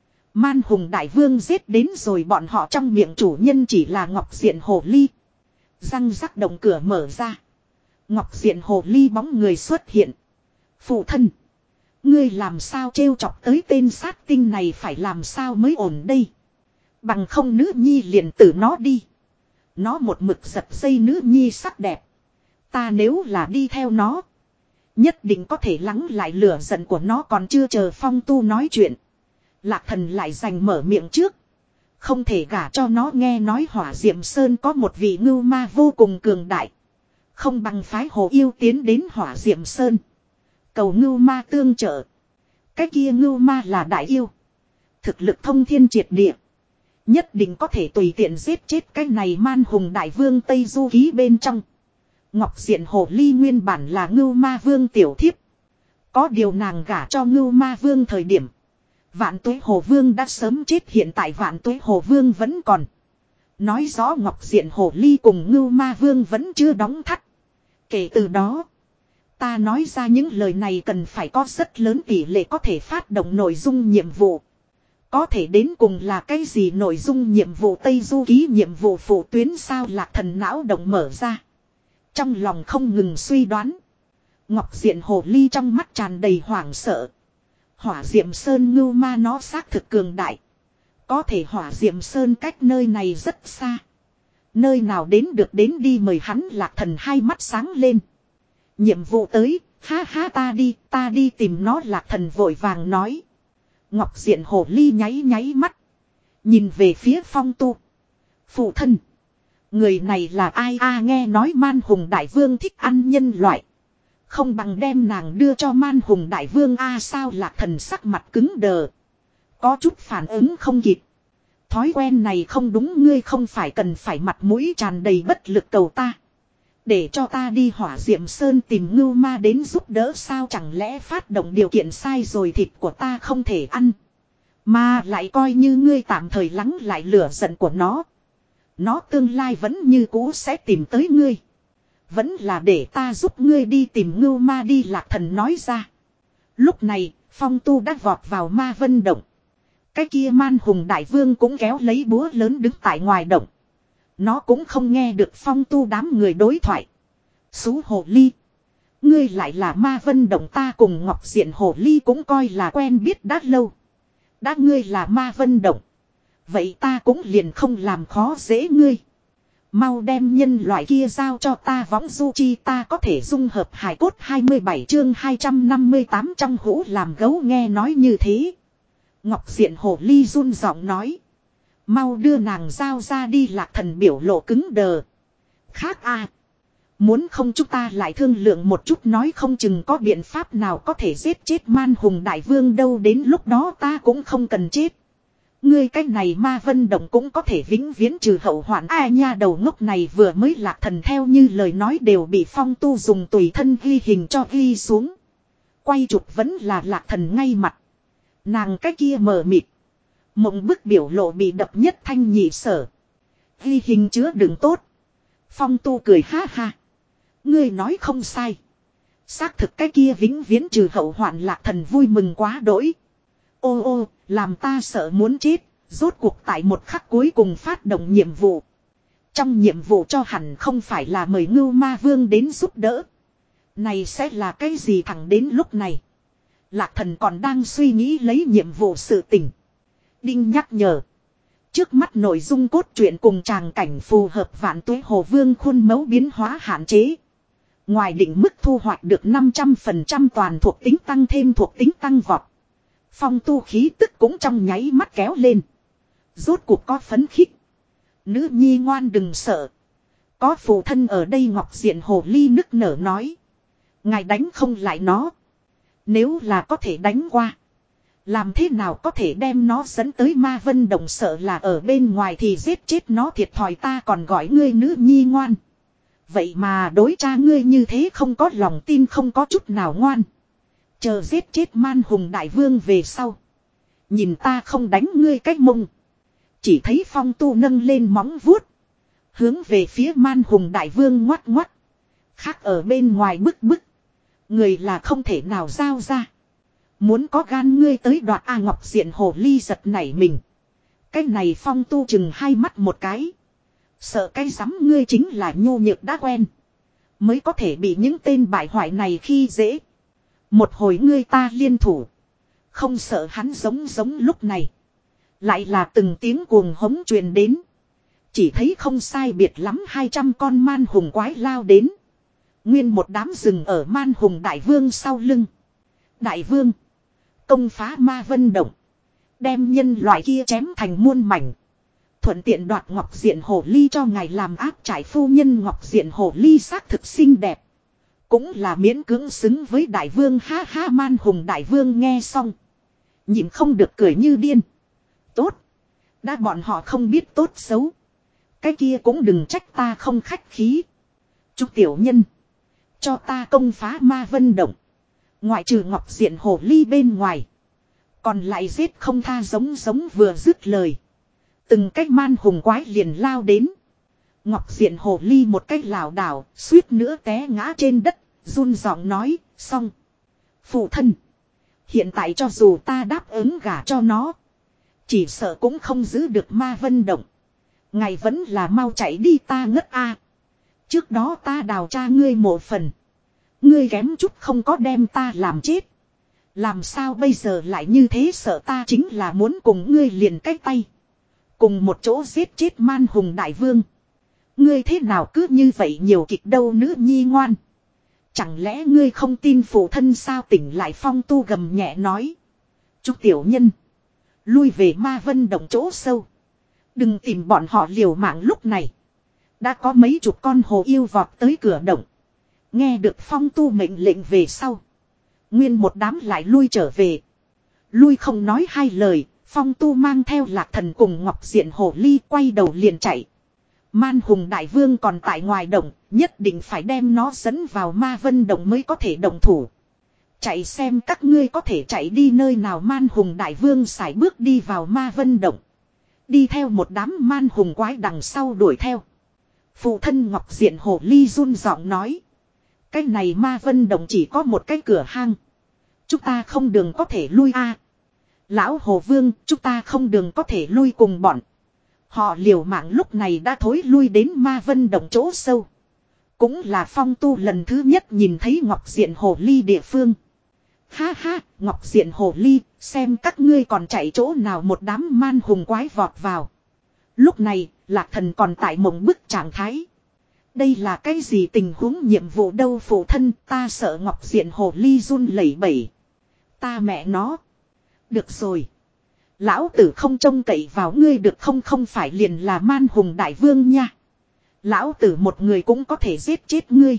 Man Hùng Đại Vương giết đến rồi, bọn họ trong miệng chủ nhân chỉ là Ngọc Diện Hồ Ly. Răng rắc động cửa mở ra. Ngọc Diện Hồ Ly bóng người xuất hiện. Phụ thân. Ngươi làm sao trêu chọc tới tên sát tinh này, phải làm sao mới ổn đây. Bằng không nữ nhi liền tử nó đi. Nó một mực giật dây nữ nhi sắc đẹp. Ta nếu là đi theo nó. Nhất định có thể lắng lại lửa giận của nó. Còn chưa chờ Phong Tu nói chuyện. Lạc Thần lại giành mở miệng trước. Không thể gả cho nó, nghe nói Hỏa Diệm Sơn có một vị ngưu ma vô cùng cường đại. Không bằng phái Hồ Yêu tiến đến Hỏa Diệm Sơn. Cầu ngưu ma tương trợ. Cái kia ngưu ma là đại yêu. Thực lực thông thiên triệt địa. Nhất định có thể tùy tiện giết chết cái này Man Hùng Đại Vương. Tây Du Ký bên trong. Ngọc Diện Hồ Ly nguyên bản là ngưu ma vương tiểu thiếp. Có điều nàng gả cho ngưu ma vương thời điểm. Vạn Tuế Hồ Vương đã sớm chết, hiện tại Vạn Tuế Hồ Vương vẫn còn. Nói rõ Ngọc Diện Hồ Ly cùng ngưu ma vương vẫn chưa đóng thắt. Kể từ đó. Ta nói ra những lời này cần phải có rất lớn tỷ lệ có thể phát động nội dung nhiệm vụ. Có thể đến cùng là cái gì nội dung nhiệm vụ? Tây Du Ký nhiệm vụ phụ tuyến sao? Lạc Thần não động mở ra. Trong lòng không ngừng suy đoán. Ngọc Diện Hồ Ly trong mắt tràn đầy hoảng sợ. Hỏa Diệm Sơn ngưu ma nó xác thực cường đại. Có thể Hỏa Diệm Sơn cách nơi này rất xa. Nơi nào đến được đến đi, mời hắn. Lạc Thần hai mắt sáng lên. Nhiệm vụ tới, ha ha, ta đi, ta đi tìm nó. Lạc Thần vội vàng nói. Ngọc Diện Hồ Ly nháy nháy mắt. Nhìn về phía Phong Tu. Phụ thân. Người này là ai a? À, nghe nói Man Hùng Đại Vương thích ăn nhân loại. Không bằng đem nàng đưa cho Man Hùng Đại Vương a. À, sao? Lạc Thần sắc mặt cứng đờ. Có chút phản ứng không kịp. Thói quen này không đúng, ngươi không phải cần phải mặt mũi tràn đầy bất lực cầu ta. Để cho ta đi Hỏa Diệm Sơn tìm ngưu ma đến giúp đỡ sao? Chẳng lẽ phát động điều kiện sai rồi, thịt của ta không thể ăn. Mà lại coi như ngươi tạm thời lắng lại lửa giận của nó. Nó tương lai vẫn như cũ sẽ tìm tới ngươi. Vẫn là để ta giúp ngươi đi tìm ngưu ma đi. Lạc Thần nói ra. Lúc này Phong Tu đã vọt vào Ma Vân động. Cái kia Man Hùng Đại Vương cũng kéo lấy búa lớn đứng tại ngoài động. Nó cũng không nghe được Phong Tu đám người đối thoại. Xú Hồ Ly. Ngươi lại là Ma Vân động, ta cùng Ngọc Diện Hồ Ly cũng coi là quen biết đã lâu. Đã ngươi là Ma Vân động. Vậy ta cũng liền không làm khó dễ ngươi. Mau đem nhân loại kia giao cho ta. Võng du chi ta có thể dung hợp hải cốt. Hai mươi bảy chương hai trăm năm mươi tám trong hũ làm gấu. Nghe nói như thế. Ngọc Diện Hồ Ly run giọng nói. Mau đưa nàng giao ra đi. Lạc Thần biểu lộ cứng đờ. Khác a à. Muốn không chúng ta lại thương lượng một chút, nói không chừng có biện pháp nào có thể giết chết Man Hùng Đại Vương đâu, đến lúc đó ta cũng không cần chết. Ngươi cách này Ma Vân động cũng có thể vĩnh viễn trừ hậu hoạn. Ai nha, đầu ngốc này vừa mới Lạc Thần theo như lời nói đều bị Phong Tu dùng tùy thân ghi hình cho ghi xuống. Quay chụp vẫn là Lạc Thần ngay mặt. Nàng cái kia mờ mịt. Mộng bức biểu lộ bị đập nhất thanh nhị sở. Ghi hình chứa đựng tốt. Phong Tu cười ha ha. Ngươi nói không sai. Xác thực cái kia vĩnh viễn trừ hậu hoạn Lạc Thần vui mừng quá đỗi. Ô ô, làm ta sợ muốn chết. Rốt cuộc tại một khắc cuối cùng phát động nhiệm vụ. Trong nhiệm vụ cho hẳn không phải là mời Ngưu Ma Vương đến giúp đỡ. Này sẽ là cái gì thẳng đến lúc này. Lạc Thần còn đang suy nghĩ lấy nhiệm vụ sự tình. Đinh nhắc nhở. Trước mắt nội dung cốt truyện cùng tràng cảnh phù hợp Vạn Tuế Hồ Vương khuôn mẫu biến hóa hạn chế. Ngoài định mức thu hoạch được năm trăm phần trăm toàn thuộc tính tăng thêm thuộc tính tăng vọt. Phong Tu khí tức cũng trong nháy mắt kéo lên. Rốt cuộc có phấn khích. Nữ nhi ngoan đừng sợ. Có phụ thân ở đây Ngọc Diện Hồ Ly nức nở nói. Ngài đánh không lại nó. Nếu là có thể đánh qua. Làm thế nào có thể đem nó dẫn tới Ma Vân Đồng, sợ là ở bên ngoài thì giết chết nó thiệt thòi, ta còn gọi ngươi nữ nhi ngoan. Vậy mà đối cha ngươi như thế không có lòng tin, không có chút nào ngoan. Chờ giết chết Man Hùng Đại Vương về sau. Nhìn ta không đánh ngươi cách mông. Chỉ thấy Phong Tu nâng lên móng vuốt. Hướng về phía Man Hùng Đại Vương ngoắt ngoắt. Khác ở bên ngoài bức bức. Người là không thể nào giao ra. Muốn có gan ngươi tới đoạt A. Ngọc Diện Hồ Ly giật nảy mình. Cái này Phong Tu chừng hai mắt một cái. Sợ cái rắm ngươi chính là nhô nhược đã quen. Mới có thể bị những tên bại hoại này khi dễ. Một hồi ngươi ta liên thủ. Không sợ hắn giống giống lúc này. Lại là từng tiếng cuồng hống truyền đến. Chỉ thấy không sai biệt lắm hai trăm con man hùng quái lao đến. Nguyên một đám rừng ở Man Hùng Đại Vương sau lưng. Đại Vương. Công phá Ma Vân Động. Đem nhân loại kia chém thành muôn mảnh. Thuận tiện đoạt Ngọc Diện Hồ Ly cho ngài làm áp trải phu nhân. Ngọc Diện Hồ Ly xác thực xinh đẹp. Cũng là miễn cưỡng xứng với Đại Vương, ha ha. Man Hùng Đại Vương nghe xong. Nhịn không được cười như điên. Tốt. Đã bọn họ không biết tốt xấu. Cái kia cũng đừng trách ta không khách khí. Chúc tiểu nhân. Cho ta công phá Ma Vân Động. Ngoại trừ Ngọc Diện Hồ Ly bên ngoài. Còn lại giết không tha, giống giống vừa dứt lời. Từng cái man hùng quái liền lao đến. Ngọc Diện Hồ Ly một cái lảo đảo, suýt nữa té ngã trên đất, run giọng nói, xong. Phụ thân. Hiện tại cho dù ta đáp ứng gả cho nó. Chỉ sợ cũng không giữ được Ma Vân Động. Ngài vẫn là mau chạy đi, ta ngất a. Trước đó ta đào cha ngươi một phần. Ngươi kém chút không có đem ta làm chết. Làm sao bây giờ lại như thế, sợ ta chính là muốn cùng ngươi liền cách tay. Cùng một chỗ giết chết Man Hùng Đại Vương. Ngươi thế nào cứ như vậy nhiều kịch đâu nữ nhi ngoan. Chẳng lẽ ngươi không tin phụ thân sao? Tỉnh lại Phong Tu gầm nhẹ nói. Chúc tiểu nhân. Lui về Ma Vân Động chỗ sâu. Đừng tìm bọn họ liều mạng. Lúc này. Đã có mấy chục con hồ yêu vọt tới cửa động. Nghe được Phong Tu mệnh lệnh về sau. Nguyên một đám lại lui trở về. Lui không nói hai lời. Phong Tu mang theo Lạc Thần cùng Ngọc Diện Hồ Ly quay đầu liền chạy. Man Hùng Đại Vương còn tại ngoài động. Nhất định phải đem nó dẫn vào Ma Vân Động mới có thể động thủ. Chạy xem các ngươi có thể chạy đi nơi nào. Man Hùng Đại Vương sải bước đi vào Ma Vân Động. Đi theo một đám man hùng quái đằng sau đuổi theo. Phụ thân Ngọc Diện Hồ Ly run giọng nói. Cái này Ma Vân Động chỉ có một cái cửa hang. Chúng ta không đường có thể lui a. À, Lão Hồ Vương, chúng ta không đường có thể lui cùng bọn. Họ liều mạng lúc này đã thối lui đến Ma Vân Động chỗ sâu. Cũng là Phong Tu lần thứ nhất nhìn thấy Ngọc Diện Hồ Ly địa phương. Ha ha, Ngọc Diện Hồ Ly, xem các ngươi còn chạy chỗ nào. Một đám man hùng quái vọt vào. Lúc này, Lạc Thần còn tại mộng bức trạng thái. Đây là cái gì tình huống, nhiệm vụ đâu phụ thân, ta sợ. Ngọc Diện Hồ Ly run lẩy bẩy. Ta mẹ nó. Được rồi. Lão tử không trông cậy vào ngươi được không, không phải liền là Man Hùng Đại Vương nha. Lão tử một người cũng có thể giết chết ngươi.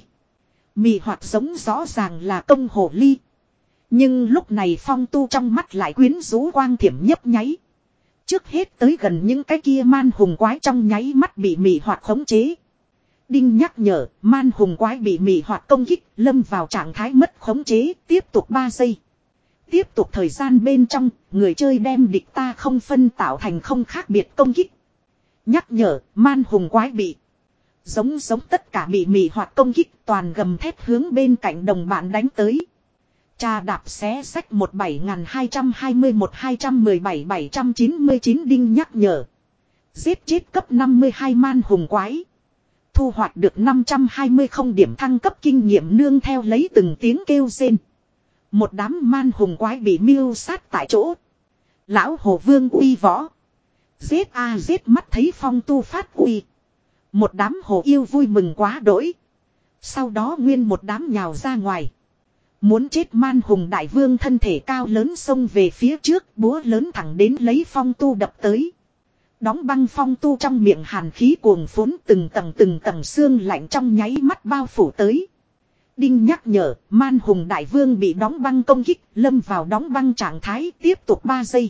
Mì hoặc giống rõ ràng là công Hồ Ly. Nhưng lúc này Phong Tu trong mắt lại quyến rũ quang thiểm nhấp nháy. Trước hết tới gần những cái kia man hùng quái trong nháy mắt bị mị hoặc khống chế. Đinh nhắc nhở, man hùng quái bị mị hoạt công kích, lâm vào trạng thái mất khống chế, tiếp tục ba giây. Tiếp tục thời gian bên trong, người chơi đem địch ta không phân tạo thành không khác biệt công kích. Nhắc nhở, man hùng quái bị. Giống giống tất cả bị mị hoạt công kích, toàn gầm thét hướng bên cạnh đồng bạn đánh tới. Trà đạp xé sách một bảy hai hai một hai một bảy bảy chín chín đinh nhắc nhở. Giết chết cấp năm mươi hai man hùng quái. Thu hoạch được năm trăm hai mươi không điểm thăng cấp kinh nghiệm nương theo lấy từng tiếng kêu rên. Một đám man hùng quái bị miêu sát tại chỗ. Lão hồ vương uy võ. Giết a giết mắt thấy phong tu phát uy. Một đám hồ yêu vui mừng quá đỗi. Sau đó nguyên một đám nhào ra ngoài. Muốn chết man hùng đại vương thân thể cao lớn xông về phía trước, búa lớn thẳng đến lấy phong tu đập tới. Đóng băng phong tu trong miệng hàn khí cuồng phốn, từng tầng từng tầng xương lạnh trong nháy mắt bao phủ tới. Đinh nhắc nhở, man hùng đại vương bị đóng băng công kích, lâm vào đóng băng trạng thái, tiếp tục ba giây.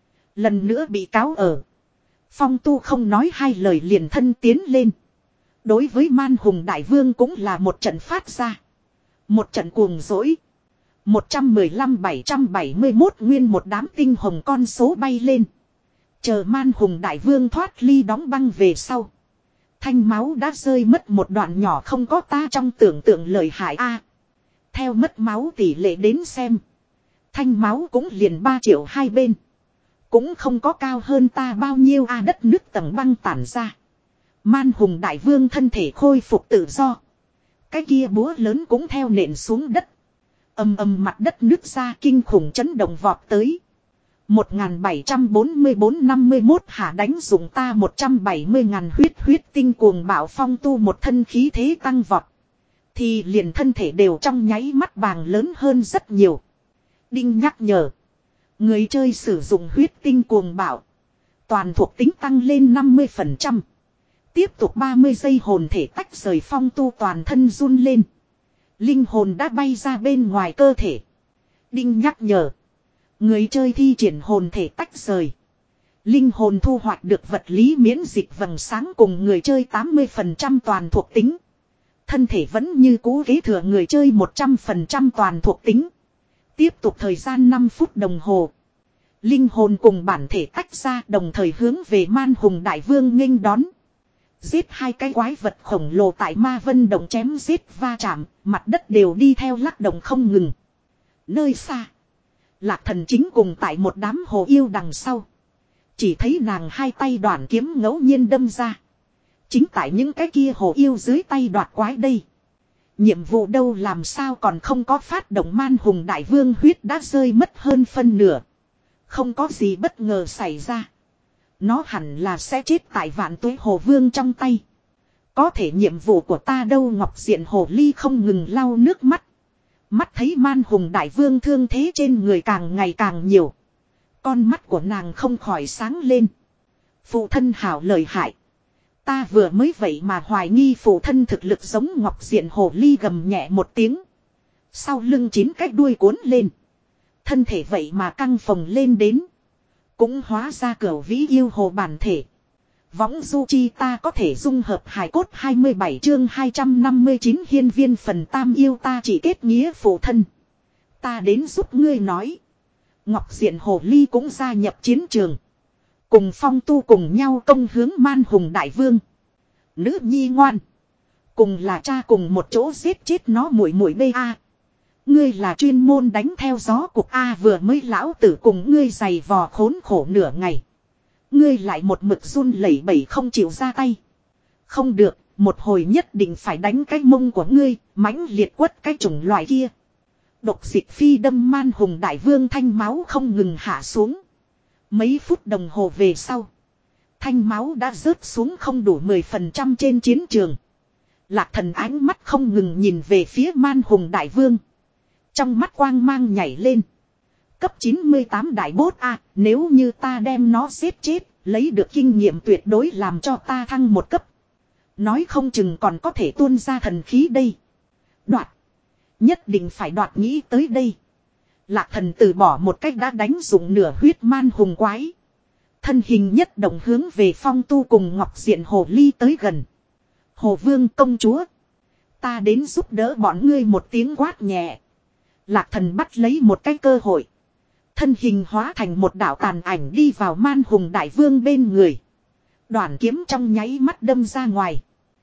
Lần nữa bị cáo ở. Phong tu không nói hai lời liền thân tiến lên. Đối với man hùng đại vương cũng là một trận phát ra. Một trận cuồng dỗi. một trăm mười lăm bảy trăm bảy mươi mốt nguyên một đám tinh hồng con số bay lên. Chờ man hùng đại vương thoát ly đóng băng về sau. Thanh máu đã rơi mất một đoạn nhỏ, không có ta trong tưởng tượng lợi hại a. Theo mất máu tỷ lệ đến xem. Thanh máu cũng liền ba triệu hai bên. Cũng không có cao hơn ta bao nhiêu a. Đất nước tầng băng tản ra. Man hùng đại vương thân thể khôi phục tự do. Cái kia búa lớn cũng theo nện xuống đất. Ầm ầm mặt đất nứt ra, kinh khủng chấn động vọt tới. một nghìn bảy trăm bốn mươi bốn năm mươi mốt hả đánh dùng ta một trăm bảy mươi ngàn huyết huyết tinh cuồng bạo phong tu một thân khí thế tăng vọt. Thì liền thân thể đều trong nháy mắt bàng lớn hơn rất nhiều. Đinh nhắc nhở. Người chơi sử dụng huyết tinh cuồng bạo. Toàn thuộc tính tăng lên năm mươi phần trăm. Tiếp tục ba mươi giây hồn thể tách rời phong tu toàn thân run lên. Linh hồn đã bay ra bên ngoài cơ thể. Đinh nhắc nhở. Người chơi thi triển hồn thể tách rời. Linh hồn thu hoạch được vật lý miễn dịch vầng sáng cùng người chơi tám mươi phần trăm toàn thuộc tính. Thân thể vẫn như cũ kế thừa người chơi một trăm phần trăm toàn thuộc tính. Tiếp tục thời gian năm phút đồng hồ. Linh hồn cùng bản thể tách ra, đồng thời hướng về man hùng đại vương nghênh đón. Giết hai cái quái vật khổng lồ tại ma vân động chém giết va chạm, mặt đất đều đi theo lắc động không ngừng. Nơi xa, Lạc Thần chính cùng tại một đám hồ yêu đằng sau. Chỉ thấy nàng hai tay đoạn kiếm ngẫu nhiên đâm ra. Chính tại những cái kia hồ yêu dưới tay đoạt quái đây. Nhiệm vụ đâu làm sao còn không có phát động, man hùng đại vương huyết đã rơi mất hơn phân nửa. Không có gì bất ngờ xảy ra. Nó hẳn là sẽ chết tại vạn tuế hồ vương trong tay. Có thể nhiệm vụ của ta đâu, ngọc diện hồ ly không ngừng lau nước mắt. Mắt thấy man hùng đại vương thương thế trên người càng ngày càng nhiều. Con mắt của nàng không khỏi sáng lên. Phụ thân hảo lợi hại. Ta vừa mới vậy mà hoài nghi phụ thân thực lực giống ngọc diện hồ ly, gầm nhẹ một tiếng. Sau lưng chín cái đuôi cuốn lên. Thân thể vậy mà căng phồng lên đến. Cũng hóa ra cửu vĩ yêu hồ bản thể. Võng du chi ta có thể dung hợp hài cốt hai mươi bảy chương hai trăm năm mươi chín hiên viên phần tam yêu ta chỉ kết nghĩa phụ thân. Ta đến giúp ngươi nói. Ngọc diện hồ ly cũng gia nhập chiến trường. Cùng phong tu cùng nhau công hướng man hùng đại vương. Nữ nhi ngoan. Cùng là cha cùng một chỗ giết chết nó muội muội bê a. Ngươi là chuyên môn đánh theo gió cục A, vừa mới lão tử cùng ngươi giày vò khốn khổ nửa ngày. Ngươi lại một mực run lẩy bẩy không chịu ra tay. Không được, một hồi nhất định phải đánh cái mông của ngươi, mãnh liệt quất cái chủng loại kia. Độc dịch phi đâm man hùng đại vương thanh máu không ngừng hạ xuống. Mấy phút đồng hồ về sau. Thanh máu đã rớt xuống không đủ mười phần trăm trên chiến trường. Lạc Thần ánh mắt không ngừng nhìn về phía man hùng đại vương. Trong mắt quang mang nhảy lên. Cấp chín mươi tám đại bốt a, nếu như ta đem nó giết chết, lấy được kinh nghiệm tuyệt đối làm cho ta thăng một cấp. Nói không chừng còn có thể tuôn ra thần khí đây. Đoạt. Nhất định phải đoạt, nghĩ tới đây. Lạc Thần từ bỏ một cách đã đánh dụng nửa huyết man hùng quái. Thân hình nhất động hướng về phong tu cùng ngọc diện hồ ly tới gần. Hồ vương công chúa. Ta đến giúp đỡ bọn ngươi một tiếng quát nhẹ. Lạc thần bắt lấy một cái cơ hội. Thân hình hóa thành một đạo tàn ảnh đi vào Man Hùng đại vương bên người. Đoạn kiếm trong nháy mắt đâm ra ngoài.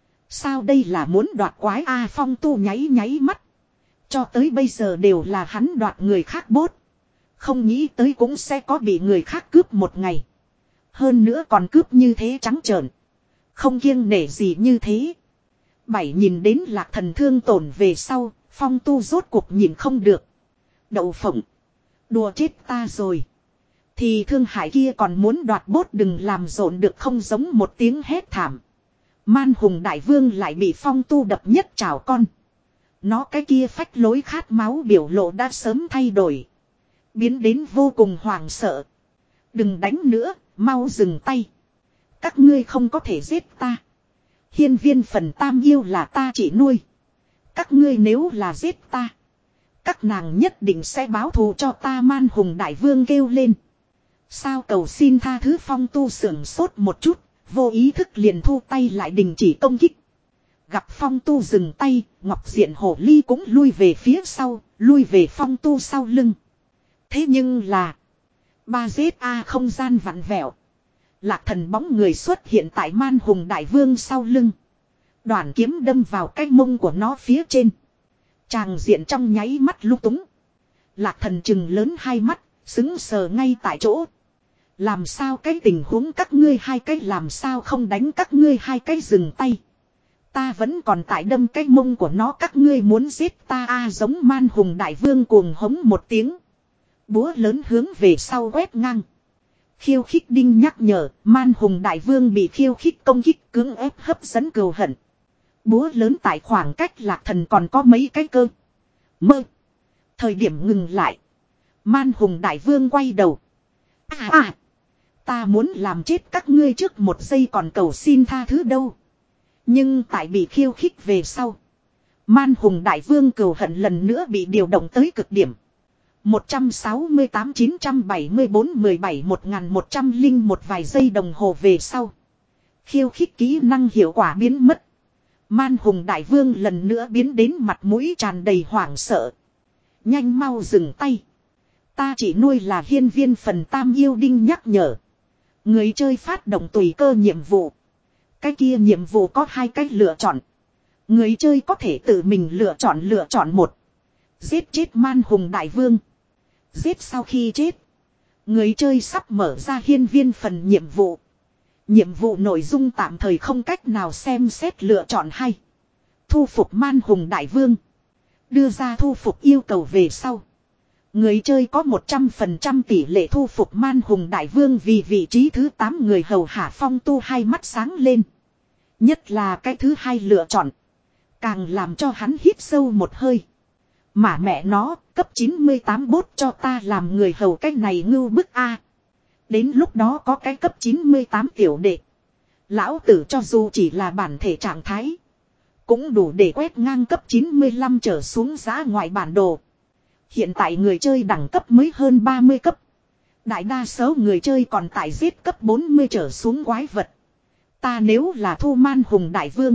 Sao đây là muốn đoạt quái A Phong Tu nháy nháy mắt. Cho tới bây giờ đều là hắn đoạt người khác bốt. Không nghĩ tới cũng sẽ có bị người khác cướp một ngày. Hơn nữa còn cướp như thế trắng trợn. Không kiêng nể gì như thế. Bảy nhìn đến Lạc thần thương tổn về sau. Phong Tu rốt cuộc nhìn không được. Đậu phộng. Đùa chết ta rồi. Thì thương hải kia còn muốn đoạt bốt đừng làm rộn được không giống một tiếng hét thảm. Man Hùng đại vương lại bị Phong Tu đập nhất chảo con. Nó cái kia phách lối khát máu biểu lộ đã sớm thay đổi. Biến đến vô cùng hoảng sợ. Đừng đánh nữa, mau dừng tay. Các ngươi không có thể giết ta. Hiên viên phần tam yêu là ta chỉ nuôi. Các ngươi nếu là giết ta. Các nàng nhất định sẽ báo thù cho ta. Man Hùng đại vương kêu lên. Sao cầu xin tha thứ Phong Tu sưởng sốt một chút. Vô ý thức liền thu tay lại đình chỉ công kích. Gặp Phong Tu dừng tay. Ngọc Diện Hổ Ly cũng lui về phía sau. Lui về Phong Tu sau lưng. Thế nhưng là. Ba giết A không gian vặn vẹo. Lạc thần bóng người xuất hiện tại Man Hùng đại vương sau lưng. Đoạn kiếm đâm vào cái mông của nó phía trên. Tràng diện trong nháy mắt lung túng. Lạc thần chừng lớn hai mắt. Xứng sờ ngay tại chỗ. Làm sao cái tình huống các ngươi hai cái làm sao không đánh các ngươi hai cái dừng tay. Ta vẫn còn tại đâm cái mông của nó các ngươi muốn giết ta a à, giống Man Hùng đại vương cuồng hống một tiếng. Búa lớn hướng về sau quét ngang. Khiêu khích đinh nhắc nhở Man Hùng đại vương bị khiêu khích công kích cưỡng ép hấp dẫn cừu hận. Búa lớn tại khoảng cách Lạc thần còn có mấy cái cơ. Mơ. Thời điểm ngừng lại. Man Hùng đại vương quay đầu. À à. Ta muốn làm chết các ngươi trước một giây còn cầu xin tha thứ đâu. Nhưng tại bị khiêu khích về sau. Man Hùng đại vương cừu hận lần nữa bị điều động tới cực điểm. một trăm sáu mươi tám chín trăm bảy mươi bốn mười bảy một nghìn một trăm linh một vài giây đồng hồ về sau. Khiêu khích kỹ năng hiệu quả biến mất. Man Hùng đại vương lần nữa biến đến mặt mũi tràn đầy hoảng sợ. Nhanh mau dừng tay. Ta chỉ nuôi là hiên viên phần tam yêu đinh nhắc nhở. Người chơi phát động tùy cơ nhiệm vụ. Cái kia nhiệm vụ có hai cách lựa chọn. Người chơi có thể tự mình lựa chọn lựa chọn một. Giết chết Man Hùng đại vương. Giết sau khi chết. Người chơi sắp mở ra hiên viên phần nhiệm vụ. Nhiệm vụ nội dung tạm thời không cách nào xem xét lựa chọn hay. Thu phục Man Hùng đại vương. Đưa ra thu phục yêu cầu về sau. Người chơi có một trăm phần trăm tỷ lệ thu phục Man Hùng đại vương vì vị trí thứ tám người hầu hạ Phong Tu hai mắt sáng lên. Nhất là cái thứ hai lựa chọn. Càng làm cho hắn hít sâu một hơi. Mà mẹ nó cấp chín mươi tám bốt cho ta làm người hầu cái này ngưu bức a. Đến lúc đó có cái cấp chín mươi tám tiểu đệ. Lão tử cho dù chỉ là bản thể trạng thái. Cũng đủ để quét ngang cấp chín mươi lăm trở xuống giá ngoài bản đồ. Hiện tại người chơi đẳng cấp mới hơn ba mươi cấp. Đại đa số người chơi còn tại giết cấp bốn mươi trở xuống quái vật. Ta nếu là thu Man Hùng đại vương.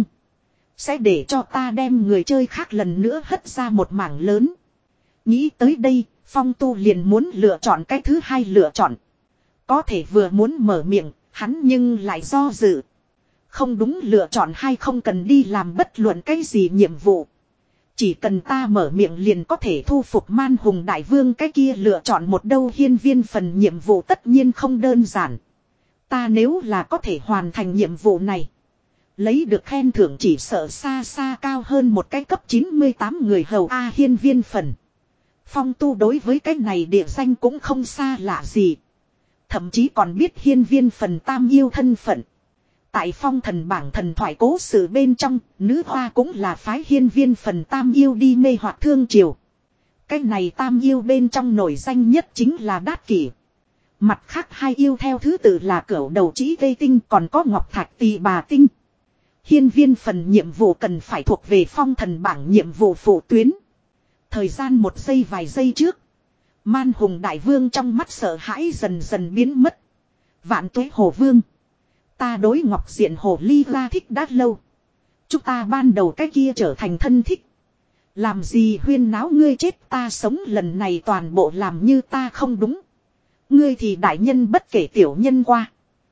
Sẽ để cho ta đem người chơi khác lần nữa hất ra một mảng lớn. Nghĩ tới đây, Phong Tu liền muốn lựa chọn cái thứ hai lựa chọn. Có thể vừa muốn mở miệng, hắn nhưng lại do dự. Không đúng lựa chọn hay không cần đi làm bất luận cái gì nhiệm vụ. Chỉ cần ta mở miệng liền có thể thu phục Man Hùng đại vương cái kia lựa chọn một đâu hiên viên phần nhiệm vụ tất nhiên không đơn giản. Ta nếu là có thể hoàn thành nhiệm vụ này. Lấy được khen thưởng chỉ sợ xa xa cao hơn một cái cấp chín mươi tám người hầu A hiên viên phần. Phong Tu đối với cái này địa danh cũng không xa lạ gì. Thậm chí còn biết hiên viên phần tam yêu thân phận. Tại phong thần bảng thần thoại cố sự bên trong, nữ hoa cũng là phái hiên viên phần tam yêu đi mê hoặc thương triều. Cái này tam yêu bên trong nổi danh nhất chính là Đát Kỷ. Mặt khác hai yêu theo thứ tự là Cửu Đầu Chỉ Vây Tinh còn có Ngọc Thạch Tỳ Bà Tinh. Hiên viên phần nhiệm vụ cần phải thuộc về phong thần bảng nhiệm vụ phụ tuyến. Thời gian một giây vài giây trước. Man Hùng đại vương trong mắt sợ hãi dần dần biến mất. Vạn tuế hồ vương. Ta đối Ngọc Diện Hồ Ly ra thích đã lâu. Chúng ta ban đầu cái kia trở thành thân thích. Làm gì huyên náo ngươi chết ta sống lần này toàn bộ làm như ta không đúng. Ngươi thì đại nhân bất kể tiểu nhân qua.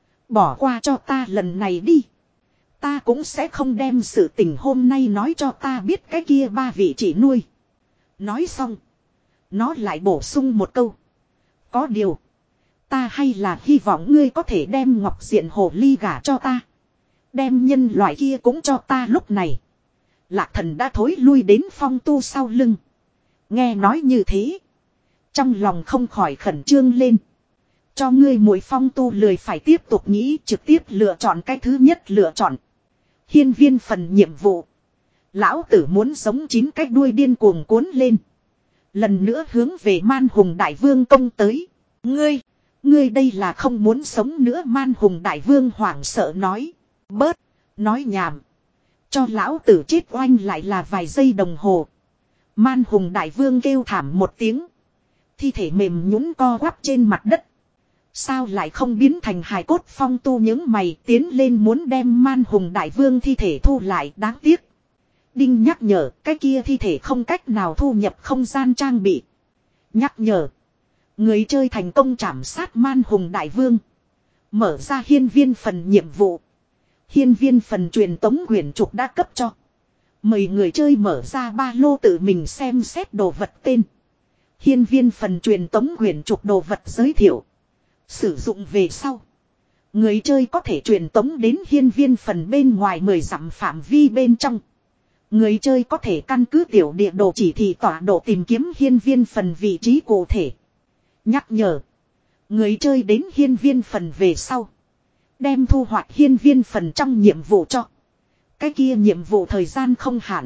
Bỏ qua cho ta lần này đi. Ta cũng sẽ không đem sự tình hôm nay nói cho ta biết cái kia ba vị chỉ nuôi. Nói xong. Nó lại bổ sung một câu. Có điều. Ta hay là hy vọng ngươi có thể đem ngọc diện hồ ly gả cho ta. Đem nhân loại kia cũng cho ta lúc này. Lạc thần đã thối lui đến Phong Tu sau lưng. Nghe nói như thế. Trong lòng không khỏi khẩn trương lên. Cho ngươi mỗi Phong Tu lười phải tiếp tục nghĩ trực tiếp lựa chọn cái thứ nhất lựa chọn. Hiên viên phần nhiệm vụ. Lão tử muốn sống chín cái đuôi điên cuồng cuốn lên. Lần nữa hướng về Man Hùng Đại Vương công tới. Ngươi, ngươi đây là không muốn sống nữa Man Hùng Đại Vương hoảng sợ nói. Bớt, nói nhảm. Cho lão tử chết oanh lại là vài giây đồng hồ. Man Hùng Đại Vương kêu thảm một tiếng. Thi thể mềm nhũn co quắp trên mặt đất. Sao lại không biến thành hài cốt Phong Tu những mày tiến lên muốn đem Man Hùng Đại Vương thi thể thu lại đáng tiếc. Đinh nhắc nhở cái kia thi thể không cách nào thu nhập không gian trang bị. Nhắc nhở. Người chơi thành công trảm sát Man Hùng Đại Vương. Mở ra hiên viên phần nhiệm vụ. Hiên viên phần truyền tống quyển trục đã cấp cho. Mời người chơi mở ra ba lô tự mình xem xét đồ vật tên. Hiên viên phần truyền tống quyển trục đồ vật giới thiệu. Sử dụng về sau. Người chơi có thể truyền tống đến hiên viên phần bên ngoài mười dặm phạm vi bên trong. Người chơi có thể căn cứ tiểu địa đồ chỉ thị tọa độ tìm kiếm hiên viên phần vị trí cụ thể. Nhắc nhở. Người chơi đến hiên viên phần về sau. Đem thu hoạch hiên viên phần trong nhiệm vụ cho. Cái kia nhiệm vụ thời gian không hạn.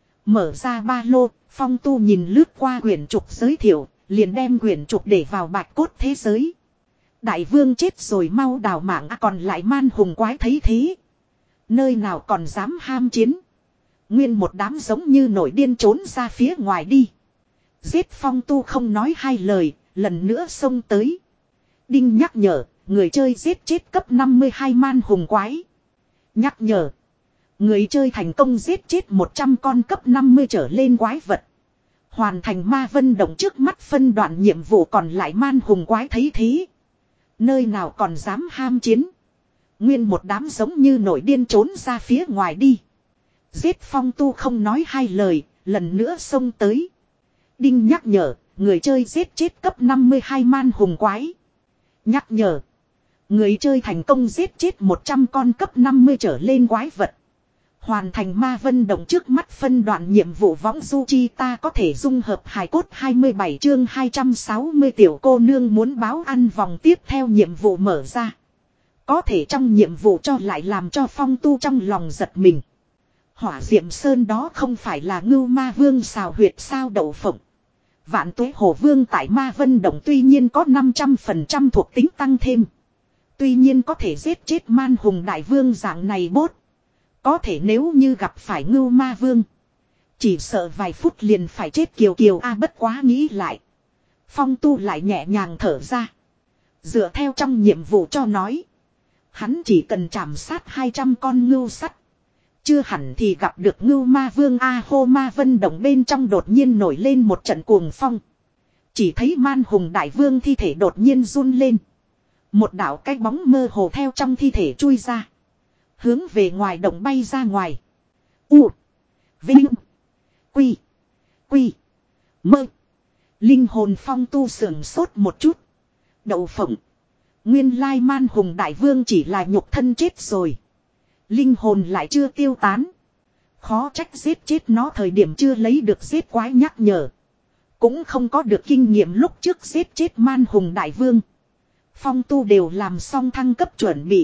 Mở ra ba lô, Phong Tu nhìn lướt qua quyển trục giới thiệu, liền đem quyển trục để vào bạch cốt thế giới. Đại vương chết rồi mau đào mạng à, còn lại Man Hùng quái thấy thế. Nơi nào còn dám ham chiến. Nguyên một đám giống như nổi điên trốn ra phía ngoài đi. Giết Phong Tu không nói hai lời, lần nữa xông tới. Đinh nhắc nhở, người chơi giết chết cấp năm mươi hai Man Hùng quái. Nhắc nhở, người chơi thành công giết chết một trăm con cấp năm mươi trở lên quái vật. Hoàn thành ma vân động trước mắt phân đoạn nhiệm vụ còn lại Man Hùng quái thấy thế. Nơi nào còn dám ham chiến. Nguyên một đám giống như nổi điên trốn ra phía ngoài đi. Giết Phong Tu không nói hai lời, lần nữa xông tới. Đinh nhắc nhở, người chơi giết chết cấp năm mươi hai Man Hùng quái. Nhắc nhở, người chơi thành công giết chết một trăm con cấp năm mươi trở lên quái vật. Hoàn thành ma vân động trước mắt phân đoạn nhiệm vụ võng du chi ta có thể dung hợp hài cốt hai mươi bảy chương hai trăm sáu mươi tiểu cô nương muốn báo ăn vòng tiếp theo nhiệm vụ mở ra. Có thể trong nhiệm vụ cho lại làm cho Phong Tu trong lòng giật mình. Hỏa Diệm Sơn đó không phải là Ngưu Ma Vương xào huyệt sao đậu phộng. Vạn Tuế Hồ Vương tại Ma Vân Động tuy nhiên có năm trăm phần trăm thuộc tính tăng thêm. Tuy nhiên có thể giết chết Man Hùng Đại Vương dạng này bốt. Có thể nếu như gặp phải Ngưu Ma Vương. Chỉ sợ vài phút liền phải chết kiều kiều a à, bất quá nghĩ lại. Phong Tu lại nhẹ nhàng thở ra. Dựa theo trong nhiệm vụ cho nói. Hắn chỉ cần trảm sát hai trăm con ngưu sắt. Chưa hẳn thì gặp được Ngưu Ma Vương A hô Ma Vân Động bên trong đột nhiên nổi lên một trận cuồng phong. Chỉ thấy Man Hùng Đại Vương thi thể đột nhiên run lên. Một đạo cái bóng mơ hồ theo trong thi thể chui ra. Hướng về ngoài động bay ra ngoài. U. Vinh. Quy. Quy. Mơ. Linh hồn Phong Tu sườn sốt một chút. Đậu phộng. Nguyên lai Man Hùng Đại Vương chỉ là nhục thân chết rồi. Linh hồn lại chưa tiêu tán. Khó trách giết chết nó thời điểm chưa lấy được giết quái nhắc nhở. Cũng không có được kinh nghiệm lúc trước giết chết Man Hùng Đại Vương. Phong Tu đều làm xong thăng cấp chuẩn bị.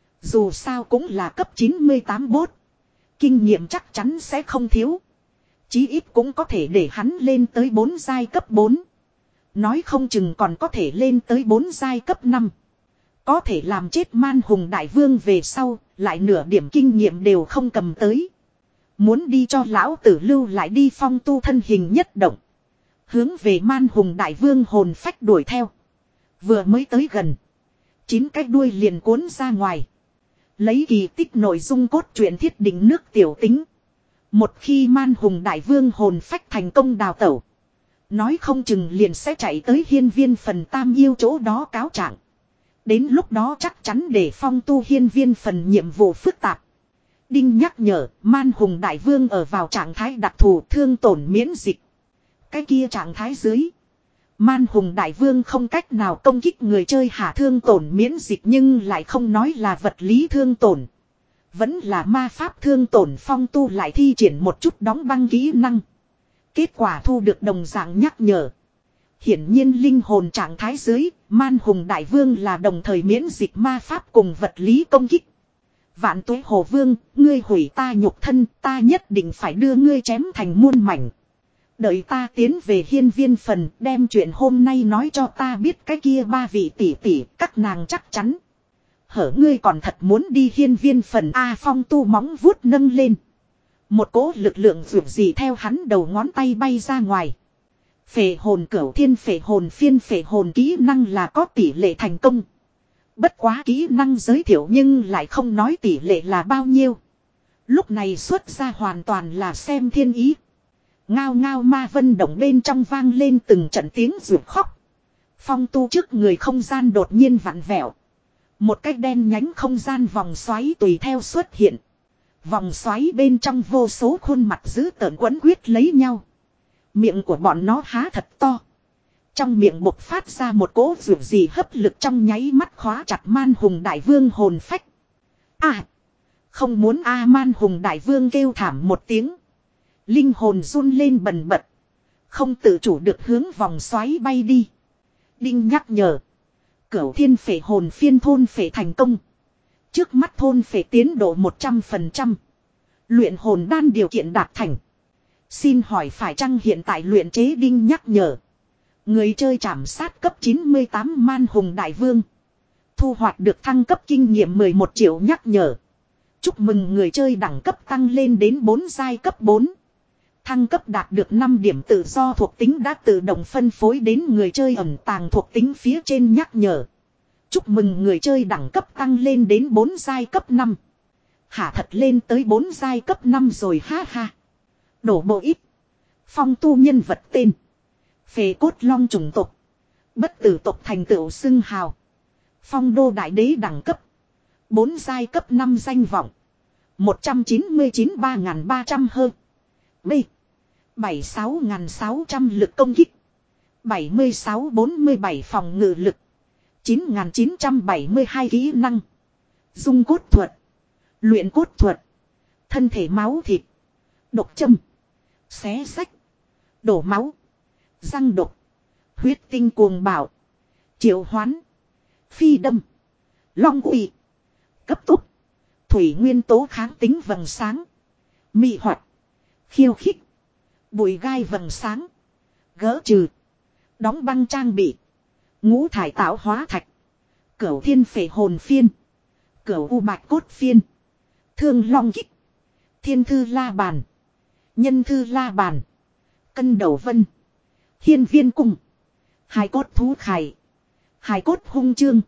Dù sao cũng là cấp chín mươi tám bốt. Kinh nghiệm chắc chắn sẽ không thiếu. Chí ít cũng có thể để hắn lên tới bốn giai cấp bốn. Nói không chừng còn có thể lên tới bốn giai cấp năm. Có thể làm chết Man Hùng Đại Vương về sau, lại nửa điểm kinh nghiệm đều không cầm tới. Muốn đi cho lão tử lưu lại đi. Phong Tu thân hình nhất động. Hướng về Man Hùng Đại Vương hồn phách đuổi theo. Vừa mới tới gần. Chín cái đuôi liền cuốn ra ngoài. Lấy kỳ tích nội dung cốt truyện thiết định nước tiểu tính. Một khi man hùng đại vương hồn phách thành công đào tẩu. Nói không chừng liền sẽ chạy tới hiên viên phần tam yêu chỗ đó cáo trạng. Đến lúc đó chắc chắn để phong tu hiên viên phần nhiệm vụ phức tạp. Đinh nhắc nhở, man hùng đại vương ở vào trạng thái đặc thù thương tổn miễn dịch. Cái kia trạng thái dưới. Man hùng đại vương không cách nào công kích người chơi hạ thương tổn miễn dịch nhưng lại không nói là vật lý thương tổn. Vẫn là ma pháp thương tổn phong tu lại thi triển một chút đóng băng kỹ năng. Kết quả thu được đồng dạng nhắc nhở. Hiển nhiên linh hồn trạng thái dưới, man hùng đại vương là đồng thời miễn dịch ma pháp cùng vật lý công kích. Vạn tuế hồ vương, ngươi hủy ta nhục thân, ta nhất định phải đưa ngươi chém thành muôn mảnh. Đợi ta tiến về hiên viên phần, đem chuyện hôm nay nói cho ta biết cái kia ba vị tỷ tỷ, các nàng chắc chắn. Hở ngươi còn thật muốn đi hiên viên phần A Phong tu móng vuốt nâng lên. Một cỗ lực lượng vượt gì theo hắn đầu ngón tay bay ra ngoài. Phệ hồn cửu thiên phệ hồn phiên phệ hồn kỹ năng là có tỷ lệ thành công. Bất quá kỹ năng giới thiệu nhưng lại không nói tỷ lệ là bao nhiêu. Lúc này xuất ra hoàn toàn là xem thiên ý. Ngao ngao ma vân động bên trong vang lên từng trận tiếng ruột khóc. Phong tu trước người không gian đột nhiên vặn vẹo. Một cái đen nhánh không gian vòng xoáy tùy theo xuất hiện. Vòng xoáy bên trong vô số khuôn mặt dữ tợn quấn quyết lấy nhau. Miệng của bọn nó há thật to. Trong miệng bộc phát ra một cỗ rượu gì hấp lực trong nháy mắt khóa chặt man hùng đại vương hồn phách. À! Không muốn A man hùng đại vương kêu thảm một tiếng. Linh hồn run lên bần bật. Không tự chủ được hướng vòng xoáy bay đi. Đinh nhắc nhở. Cửu thiên phệ hồn phiên thôn phệ thành công. Trước mắt thôn phệ tiến độ một trăm phần trăm. Luyện hồn đan điều kiện đạt thành. Xin hỏi phải chăng hiện tại luyện chế đinh nhắc nhở. Người chơi trảm sát cấp chín mươi tám man hùng đại vương. Thu hoạch được thăng cấp kinh nghiệm mười một triệu nhắc nhở. Chúc mừng người chơi đẳng cấp tăng lên đến bốn giai cấp bốn. Thăng cấp đạt được năm điểm tự do thuộc tính đã tự động phân phối đến người chơi ẩn tàng thuộc tính phía trên nhắc nhở. Chúc mừng người chơi đẳng cấp tăng lên đến bốn giai cấp năm. Hả thật lên tới bốn giai cấp năm rồi ha ha. Đổ bộ ít. Phong tu nhân vật tên. Phệ cốt long chủng tộc. Bất tử tộc thành tựu xưng hào. Phong đô đại đế đẳng cấp. bốn giai cấp năm danh vọng. một trăm chín mươi chín ba nghìn ba trăm hơn. B. bảy mươi sáu nghìn sáu trăm lực công kích. bảy mươi sáu bốn mươi bảy phòng ngự lực. chín nghìn chín trăm bảy mươi hai kỹ năng. Dung cốt thuật. Luyện cốt thuật. Thân thể máu thịt. Độc châm. Xé sách. Đổ máu. Răng độc. Huyết tinh cuồng bạo. Triệu hoán. Phi đâm. Long quỷ. Cấp tốc. Thủy nguyên tố kháng tính vầng sáng. Mị hoạt. Khiêu khích. Bụi gai vầng sáng. Gỡ trừ. Đóng băng trang bị. Ngũ thải tạo hóa thạch. Cửu thiên phệ hồn phiên. Cửu u bạch cốt phiên. Thương long kích. Thiên thư la bàn. Nhân thư la bàn. Cân đầu vân. Hiên viên cung. Hài cốt thú khải. Hài cốt hung chương.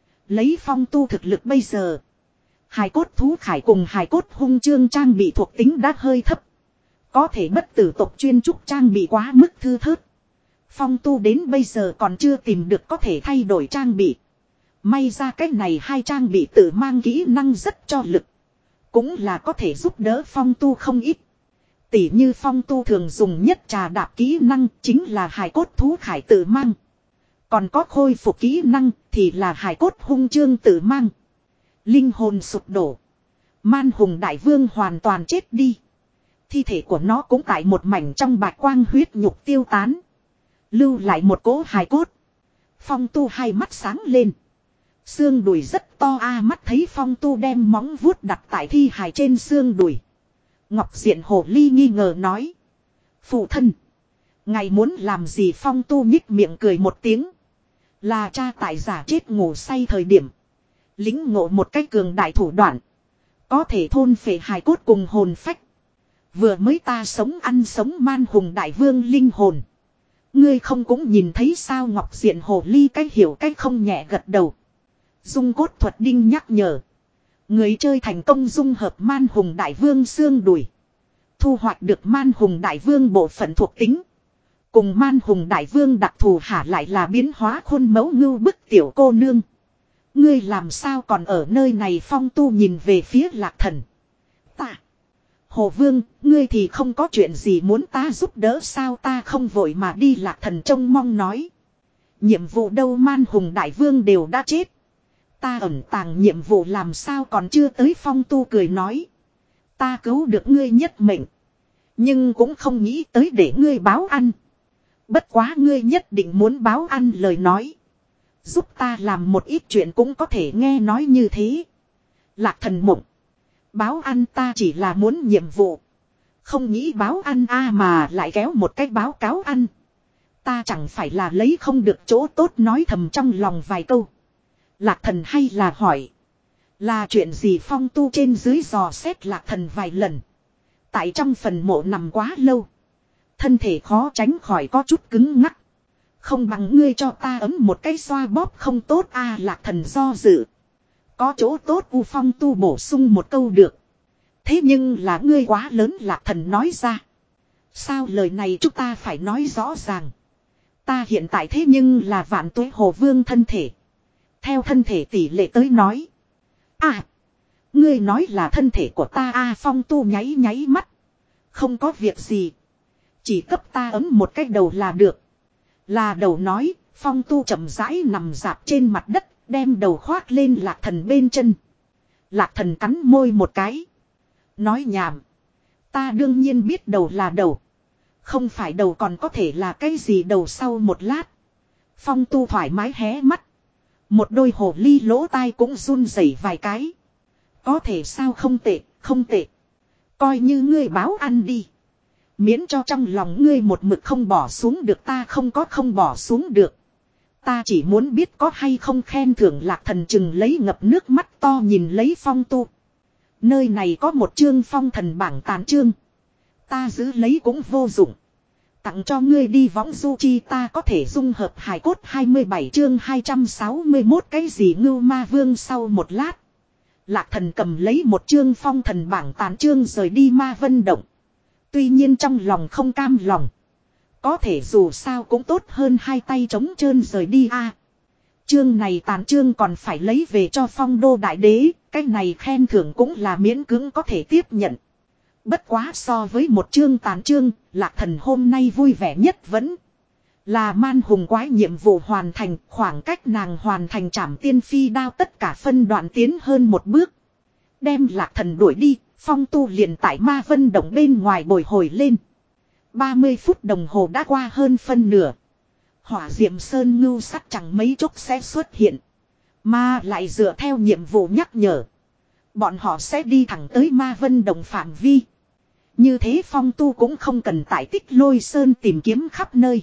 Lấy phong tu thực lực bây giờ. Hài cốt thú khải cùng hài cốt hung chương trang bị thuộc tính đã hơi thấp. Có thể bất tử tộc chuyên trúc trang bị quá mức thư thớt. Phong tu đến bây giờ còn chưa tìm được có thể thay đổi trang bị. May ra cách này hai trang bị tự mang kỹ năng rất cho lực. Cũng là có thể giúp đỡ phong tu không ít. Tỉ như phong tu thường dùng nhất trà đạp kỹ năng chính là hài cốt thú khải tự mang. Còn có khôi phục kỹ năng thì là hài cốt hung chương tự mang. Linh hồn sụp đổ. Man hùng đại vương hoàn toàn chết đi. Thi thể của nó cũng tại một mảnh trong bạch quang huyết nhục tiêu tán. Lưu lại một cỗ hài cốt. Phong tu hai mắt sáng lên. Xương đùi rất to a mắt thấy phong tu đem móng vuốt đặt tại thi hài trên xương đùi. Ngọc diện hồ ly nghi ngờ nói. Phụ thân. Ngài muốn làm gì phong tu nhích miệng cười một tiếng. Là cha tại giả chết ngủ say thời điểm. Lính ngộ một cách cường đại thủ đoạn. Có thể thôn phệ hài cốt cùng hồn phách. Vừa mới ta sống ăn sống man hùng đại vương linh hồn. Ngươi không cũng nhìn thấy sao ngọc diện hồ ly cách hiểu cách không nhẹ gật đầu. Dung cốt thuật đinh nhắc nhở. Người chơi thành công dung hợp man hùng đại vương xương đùi. Thu hoạch được man hùng đại vương bộ phận thuộc tính. Cùng man hùng đại vương đặc thù hả lại là biến hóa khuôn mẫu ngưu bức tiểu cô nương. Ngươi làm sao còn ở nơi này? Phong Tu nhìn về phía Lạc Thần. Ta. Hồ Vương, ngươi thì không có chuyện gì muốn ta giúp đỡ sao? Ta không vội mà đi. Lạc Thần trông mong nói. Nhiệm vụ đâu, man hùng đại vương đều đã chết. Ta ẩn tàng nhiệm vụ làm sao còn chưa tới? Phong Tu cười nói. Ta cứu được ngươi nhất mệnh. Nhưng cũng không nghĩ tới để ngươi báo ăn. Bất quá ngươi nhất định muốn báo ăn lời nói. Giúp ta làm một ít chuyện cũng có thể. Nghe nói như thế. Lạc Thần mộng. Báo ăn ta chỉ là muốn nhiệm vụ. Không nghĩ báo ăn a mà lại kéo một cái báo cáo ăn. Ta chẳng phải là lấy không được chỗ tốt, nói thầm trong lòng vài câu. Lạc Thần hay là hỏi. Là chuyện gì? Phong Tu trên dưới dò xét Lạc Thần vài lần. Tại trong phần mộ nằm quá lâu. Thân thể khó tránh khỏi có chút cứng ngắc. Không bằng ngươi cho ta ấm một cái xoa bóp không tốt a? Lạc Thần do dự. Có chỗ tốt u? Phong Tu bổ sung một câu được. Thế nhưng là ngươi quá lớn. Lạc Thần nói ra. Sao lời này chúng ta phải nói rõ ràng. Ta hiện tại thế nhưng là vạn tuế Hồ Vương thân thể. Theo thân thể tỷ lệ tới nói. À. Ngươi nói là thân thể của ta a? Phong Tu nháy nháy mắt. Không có việc gì. Chỉ cấp ta ấm một cái đầu là được. Là đầu nói. Phong Tu chậm rãi nằm dạp trên mặt đất. Đem đầu khoác lên Lạc Thần bên chân. Lạc Thần cắn môi một cái. Nói nhảm. Ta đương nhiên biết đầu là đầu. Không phải đầu còn có thể là cái gì đầu? Sau một lát. Phong Tu thoải mái hé mắt. Một đôi hồ ly lỗ tai cũng run rẩy vài cái. Có thể sao? Không tệ, không tệ. Coi như ngươi báo ăn đi. Miễn cho trong lòng ngươi một mực không bỏ xuống được. Ta không có không bỏ xuống được. Ta chỉ muốn biết có hay không khen thưởng. Lạc Thần chừng lấy ngập nước mắt to nhìn lấy Phong Tu. Nơi này có một chương phong thần bảng tàn chương. Ta giữ lấy cũng vô dụng. Tặng cho ngươi đi. Võng du chi ta có thể dung hợp hài cốt. Hai mươi bảy chương hai trăm sáu mươi mốt cái gì Ngưu Ma Vương? Sau một lát. Lạc Thần cầm lấy một chương phong thần bảng tàn chương rời đi Ma Vân Động. Tuy nhiên trong lòng không cam lòng. Có thể dù sao cũng tốt hơn hai tay trống trơn rời đi a. Chương này tàn chương còn phải lấy về cho Phong Đô Đại Đế. Cái này khen thưởng cũng là miễn cưỡng có thể tiếp nhận. Bất quá so với một chương tàn chương, Lạc Thần hôm nay vui vẻ nhất vẫn là man hùng quái nhiệm vụ hoàn thành. Khoảng cách nàng hoàn thành trảm tiên phi đao tất cả phân đoạn tiến hơn một bước. Đem Lạc Thần đuổi đi, Phong Tu liền tại Ma Vân Động bên ngoài bồi hồi lên. ba mươi phút đồng hồ đã qua hơn phân nửa. Hỏa Diệm Sơn ngưu sắc chẳng mấy chốc sẽ xuất hiện. Mà lại dựa theo nhiệm vụ nhắc nhở. Bọn họ sẽ đi thẳng tới Ma Vân Động phạm vi. Như thế Phong Tu cũng không cần tại Tích Lôi Sơn tìm kiếm khắp nơi.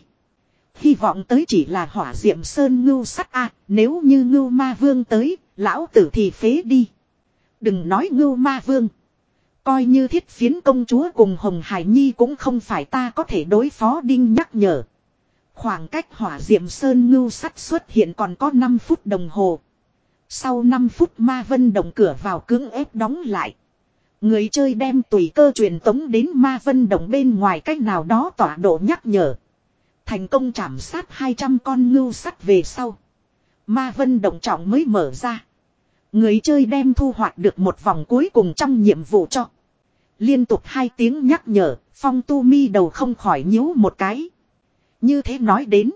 Hy vọng tới chỉ là Hỏa Diệm Sơn ngưu sắc a. Nếu như Ngưu Ma Vương tới, lão tử thì phế đi. Đừng nói Ngưu Ma Vương. Coi như Thiết Phiến công chúa cùng Hồng Hải Nhi cũng không phải ta có thể đối phó. Đinh nhắc nhở. Khoảng cách Hỏa Diệm Sơn ngưu sắt xuất hiện còn có năm phút đồng hồ. Sau năm phút Ma Vân Động cửa vào cưỡng ép đóng lại. Người chơi đem tùy cơ truyền tống đến Ma Vân Động bên ngoài cách nào đó tọa độ nhắc nhở. Thành công trảm sát hai trăm con ngưu sắt về sau. Ma Vân Động trọng mới mở ra. Người chơi đem thu hoạch được một vòng cuối cùng trong nhiệm vụ cho. Liên tục hai tiếng nhắc nhở, Phong Tu mi đầu không khỏi nhíu một cái. Như thế nói đến.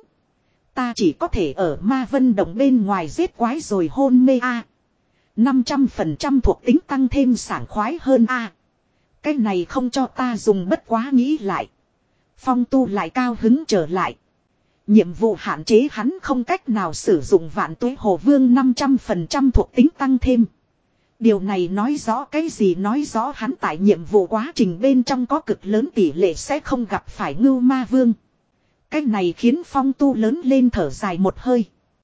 Ta chỉ có thể ở Ma Vân Động bên ngoài giết quái rồi hôn mê a. năm trăm phần trăm thuộc tính tăng thêm sảng khoái hơn a. Cái này không cho ta dùng bất quá nghĩ lại. Phong Tu lại cao hứng trở lại. Nhiệm vụ hạn chế hắn không cách nào sử dụng vạn tuế Hồ Vương năm trăm phần trăm thuộc tính tăng thêm. Điều này nói rõ cái gì? Nói rõ hắn tại nhiệm vụ quá trình bên trong có cực lớn tỷ lệ sẽ không gặp phải Ngưu Ma Vương. Cái này khiến Phong Tu lớn lên thở dài một hơi.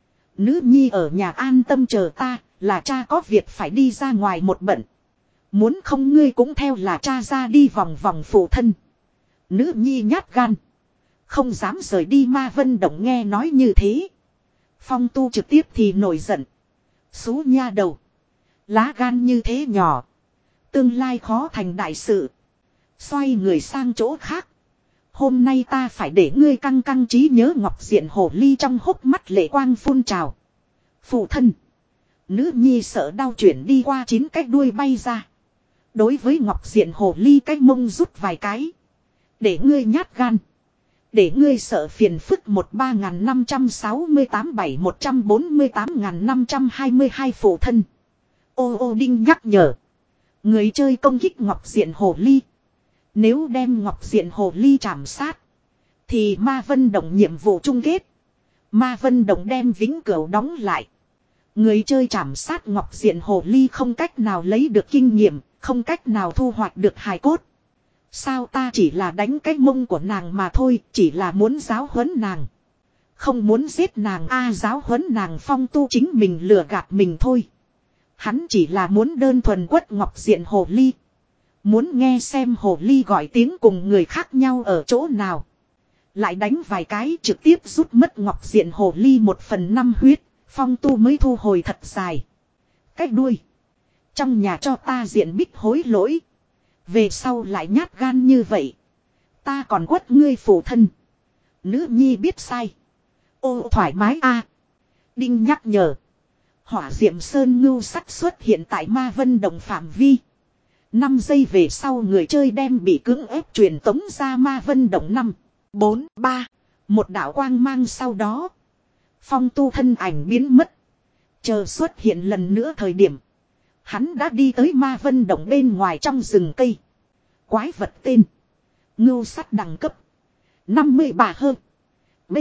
Nữ nhi ở nhà an tâm chờ ta, là cha có việc phải đi ra ngoài một bận. Muốn không ngươi cũng theo là cha ra đi vòng vòng phụ thân. Nữ nhi nhát gan. Không dám rời đi Ma Vân Động. Nghe nói như thế. Phong Tu trực tiếp thì nổi giận. Xú nha đầu. Lá gan như thế nhỏ. Tương lai khó thành đại sự. Xoay người sang chỗ khác. Hôm nay ta phải để ngươi căng căng trí nhớ Ngọc Diện Hồ Ly trong hốc mắt lệ quang phun trào. Phụ thân. Nữ nhi sợ đau chuyển đi qua chín cái đuôi bay ra. Đối với Ngọc Diện Hồ Ly cái mông rút vài cái. Để ngươi nhát gan. Để ngươi sợ phiền phức một ba nghìn năm trăm sáu mươi tám bảy một trăm bốn mươi tám nghìn năm trăm hai mươi hai phụ thân. Ô ô đinh nhắc nhở. Người chơi công kích Ngọc Diện Hồ Ly. Nếu đem Ngọc Diện Hồ Ly chạm sát. Thì Ma Vân Động nhiệm vụ chung kết. Ma Vân Động đem vĩnh cửu đóng lại. Người chơi chạm sát Ngọc Diện Hồ Ly không cách nào lấy được kinh nghiệm. Không cách nào thu hoạch được hài cốt. Sao ta chỉ là đánh cái mông của nàng mà thôi. Chỉ là muốn giáo huấn nàng. Không muốn giết nàng a giáo huấn nàng Phong Tu chính mình lừa gạt mình thôi. Hắn chỉ là muốn đơn thuần quất Ngọc Diện Hồ Ly. Muốn nghe xem Hồ Ly gọi tiếng cùng người khác nhau ở chỗ nào. Lại đánh vài cái trực tiếp rút mất Ngọc Diện Hồ Ly một phần năm huyết. Phong Tu mới thu hồi thật dài. Cách đuôi. Trong nhà cho ta diện bích hối lỗi. Về sau lại nhát gan như vậy. Ta còn quất ngươi phụ thân. Nữ nhi biết sai. Ô thoải mái a. Đinh nhắc nhở. Hỏa diệm sơn ngưu sắt xuất hiện tại Ma Vân Động phạm vi. năm giây về sau người chơi đem bị cưỡng ép truyền tống ra Ma Vân Động năm, bốn, ba. Một đạo quang mang sau đó. Phong Tu thân ảnh biến mất. Chờ xuất hiện lần nữa thời điểm. Hắn đã đi tới Ma Vân Động bên ngoài trong rừng cây. Quái vật tên. Ngưu sắt đẳng cấp. năm mươi ba hơn. B.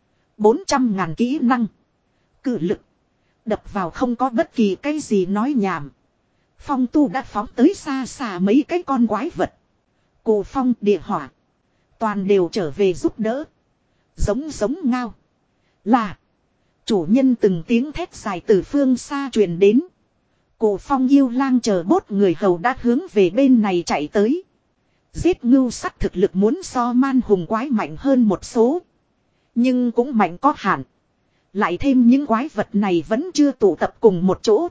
bốn trăm ngàn kỹ năng. Cự lực. Đập vào không có bất kỳ cái gì nói nhảm. Phong Tu đã phóng tới xa xa mấy cái con quái vật. Cổ phong địa hỏa. Toàn đều trở về giúp đỡ. Giống giống ngao. Là. Chủ nhân từng tiếng thét dài từ phương xa truyền đến. Cổ phong yêu lang chờ bốt người hầu đã hướng về bên này chạy tới. Giết ngưu sắt thực lực muốn so man hùng quái mạnh hơn một số. Nhưng cũng mạnh có hạn. Lại thêm những quái vật này vẫn chưa tụ tập cùng một chỗ.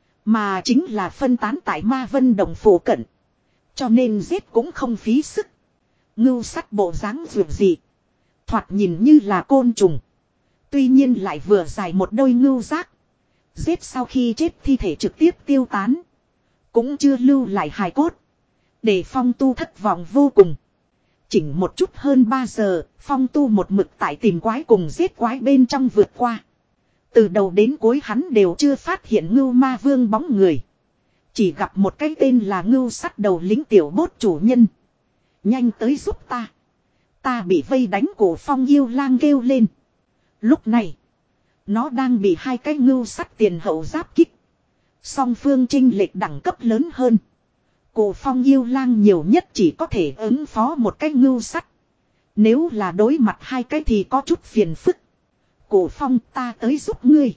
Mà chính là phân tán tại Ma Vân Động phủ cận. Cho nên giết cũng không phí sức. Ngưu sắt bộ dáng vượt dị. Thoạt nhìn như là côn trùng. Tuy nhiên lại vừa dài một đôi ngưu giác. Giết sau khi chết thi thể trực tiếp tiêu tán. Cũng chưa lưu lại hài cốt. Để Phong Tu thất vọng vô cùng. Chỉnh một chút hơn ba giờ, Phong Tu một mực tại tìm quái cùng giết quái bên trong vượt qua. Từ đầu đến cuối hắn đều chưa phát hiện Ngưu Ma Vương bóng người. Chỉ gặp một cái tên là Ngưu sắt đầu lính tiểu bốt chủ nhân. Nhanh tới giúp ta. Ta bị vây đánh cổ Phong yêu lang kêu lên. Lúc này, nó đang bị hai cái ngưu sắt tiền hậu giáp kích. Song phương chênh lệch đẳng cấp lớn hơn. Cổ Phong yêu lang nhiều nhất chỉ có thể ứng phó một cái ngưu sắt. Nếu là đối mặt hai cái thì có chút phiền phức. Cổ Phong ta tới giúp ngươi.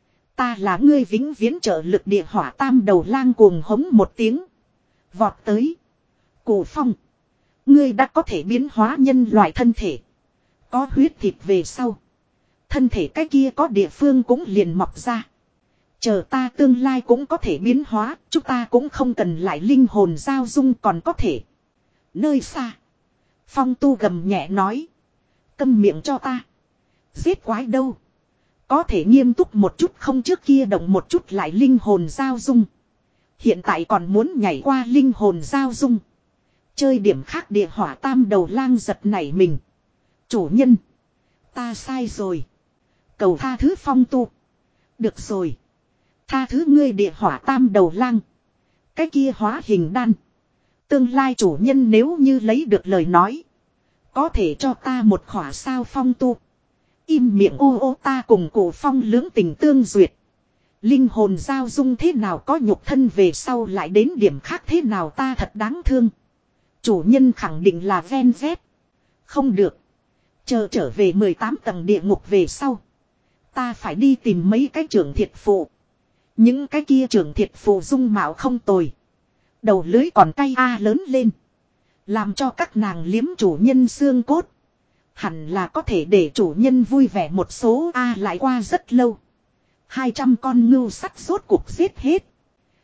Ta là ngươi vĩnh viễn trợ lực địa hỏa tam đầu lang cuồng hống một tiếng. Vọt tới. Cổ Phong. Ngươi đã có thể biến hóa nhân loại thân thể. Có huyết thịt về sau. Thân thể cái kia có địa phương cũng liền mọc ra. Chờ ta tương lai cũng có thể biến hóa. Chúng ta cũng không cần lại linh hồn giao dung còn có thể. Nơi xa. Phong Tu gầm nhẹ nói. Câm miệng cho ta. Giết quái đâu. Có thể nghiêm túc một chút không trước kia động một chút lại linh hồn giao dung. Hiện tại còn muốn nhảy qua linh hồn giao dung. Chơi điểm khác địa hỏa tam đầu lang giật nảy mình. Chủ nhân. Ta sai rồi. Cầu tha thứ Phong Tu. Được rồi. Tha thứ ngươi địa hỏa tam đầu lang. Cái kia hóa hình đan. Tương lai chủ nhân nếu như lấy được lời nói. Có thể cho ta một khỏa sao Phong Tu. Im miệng ô ô ta cùng cổ Phong lưỡng tình tương duyệt. Linh hồn giao dung thế nào có nhục thân về sau lại đến điểm khác thế nào ta thật đáng thương. Chủ nhân khẳng định là ven vét. Không được. Chờ trở về mười tám tầng địa ngục về sau. Ta phải đi tìm mấy cái trưởng thiệt phụ. Những cái kia trưởng thiệt phụ dung mạo không tồi. Đầu lưới còn cay a lớn lên. Làm cho các nàng liếm chủ nhân xương cốt. Hẳn là có thể để chủ nhân vui vẻ một số a lại qua rất lâu. Hai trăm con ngưu sắt rốt cuộc giết hết.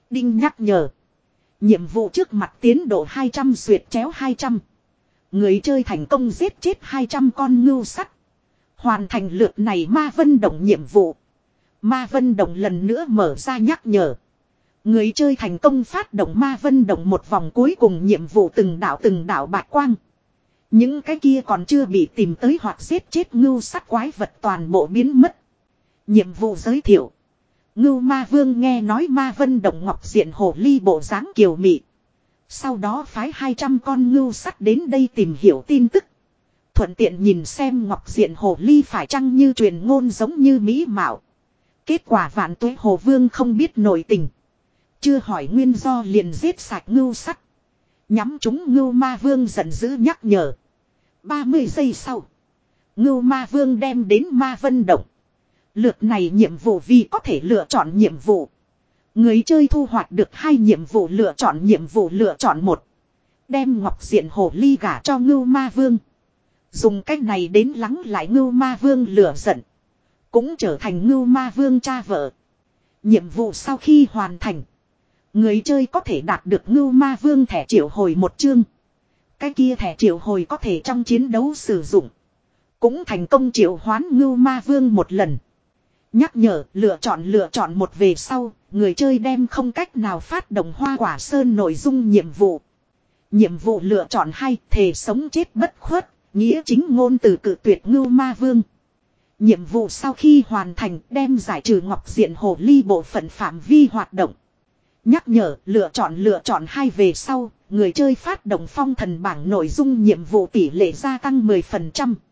Đinh nhắc nhở. Nhiệm vụ trước mặt tiến độ hai trăm duyệt chéo hai trăm. Người chơi thành công giết chết hai trăm con ngưu sắt. Hoàn thành lượt này ma vân động nhiệm vụ. Ma vân động lần nữa mở ra nhắc nhở. Người chơi thành công phát động ma vân động một vòng cuối cùng nhiệm vụ từng đảo từng đảo bạch quang. Những cái kia còn chưa bị tìm tới hoặc giết chết ngưu sắt quái vật toàn bộ biến mất. Nhiệm vụ giới thiệu. Ngưu ma vương nghe nói ma vân động ngọc diện hồ ly bộ dáng kiều mị. Sau đó phái hai trăm con ngưu sắt đến đây tìm hiểu tin tức. Thuận tiện nhìn xem ngọc diện hồ ly phải chăng như truyền ngôn giống như mỹ mạo. Kết quả vạn tuế hồ vương không biết nội tình. Chưa hỏi nguyên do liền giết sạch ngưu sắt. Nhắm chúng ngưu ma vương giận dữ nhắc nhở. ba mươi giây sau. Ngưu ma vương đem đến ma vân động. Lượt này nhiệm vụ vì có thể lựa chọn nhiệm vụ. Người chơi thu hoạch được hai nhiệm vụ lựa chọn nhiệm vụ lựa chọn một. Đem ngọc diện hồ ly gả cho ngưu ma vương. Dùng cách này đến lắng lại ngưu ma vương lửa giận. Cũng trở thành ngưu ma vương cha vợ. Nhiệm vụ sau khi hoàn thành. Người chơi có thể đạt được ngưu ma vương thẻ triệu hồi một chương. Cái kia thẻ triệu hồi có thể trong chiến đấu sử dụng. Cũng thành công triệu hoán ngưu ma vương một lần. Nhắc nhở lựa chọn lựa chọn một về sau. Người chơi đem không cách nào phát động hoa quả sơn nội dung nhiệm vụ. Nhiệm vụ lựa chọn hai thề sống chết bất khuất. Nghĩa chính ngôn từ cự tuyệt ngưu ma vương. Nhiệm vụ sau khi hoàn thành đem giải trừ ngọc diện hồ ly bộ phận phạm vi hoạt động. Nhắc nhở lựa chọn lựa chọn hai về sau. Người chơi phát động phong thần bảng nội dung nhiệm vụ tỷ lệ gia tăng mười phần trăm.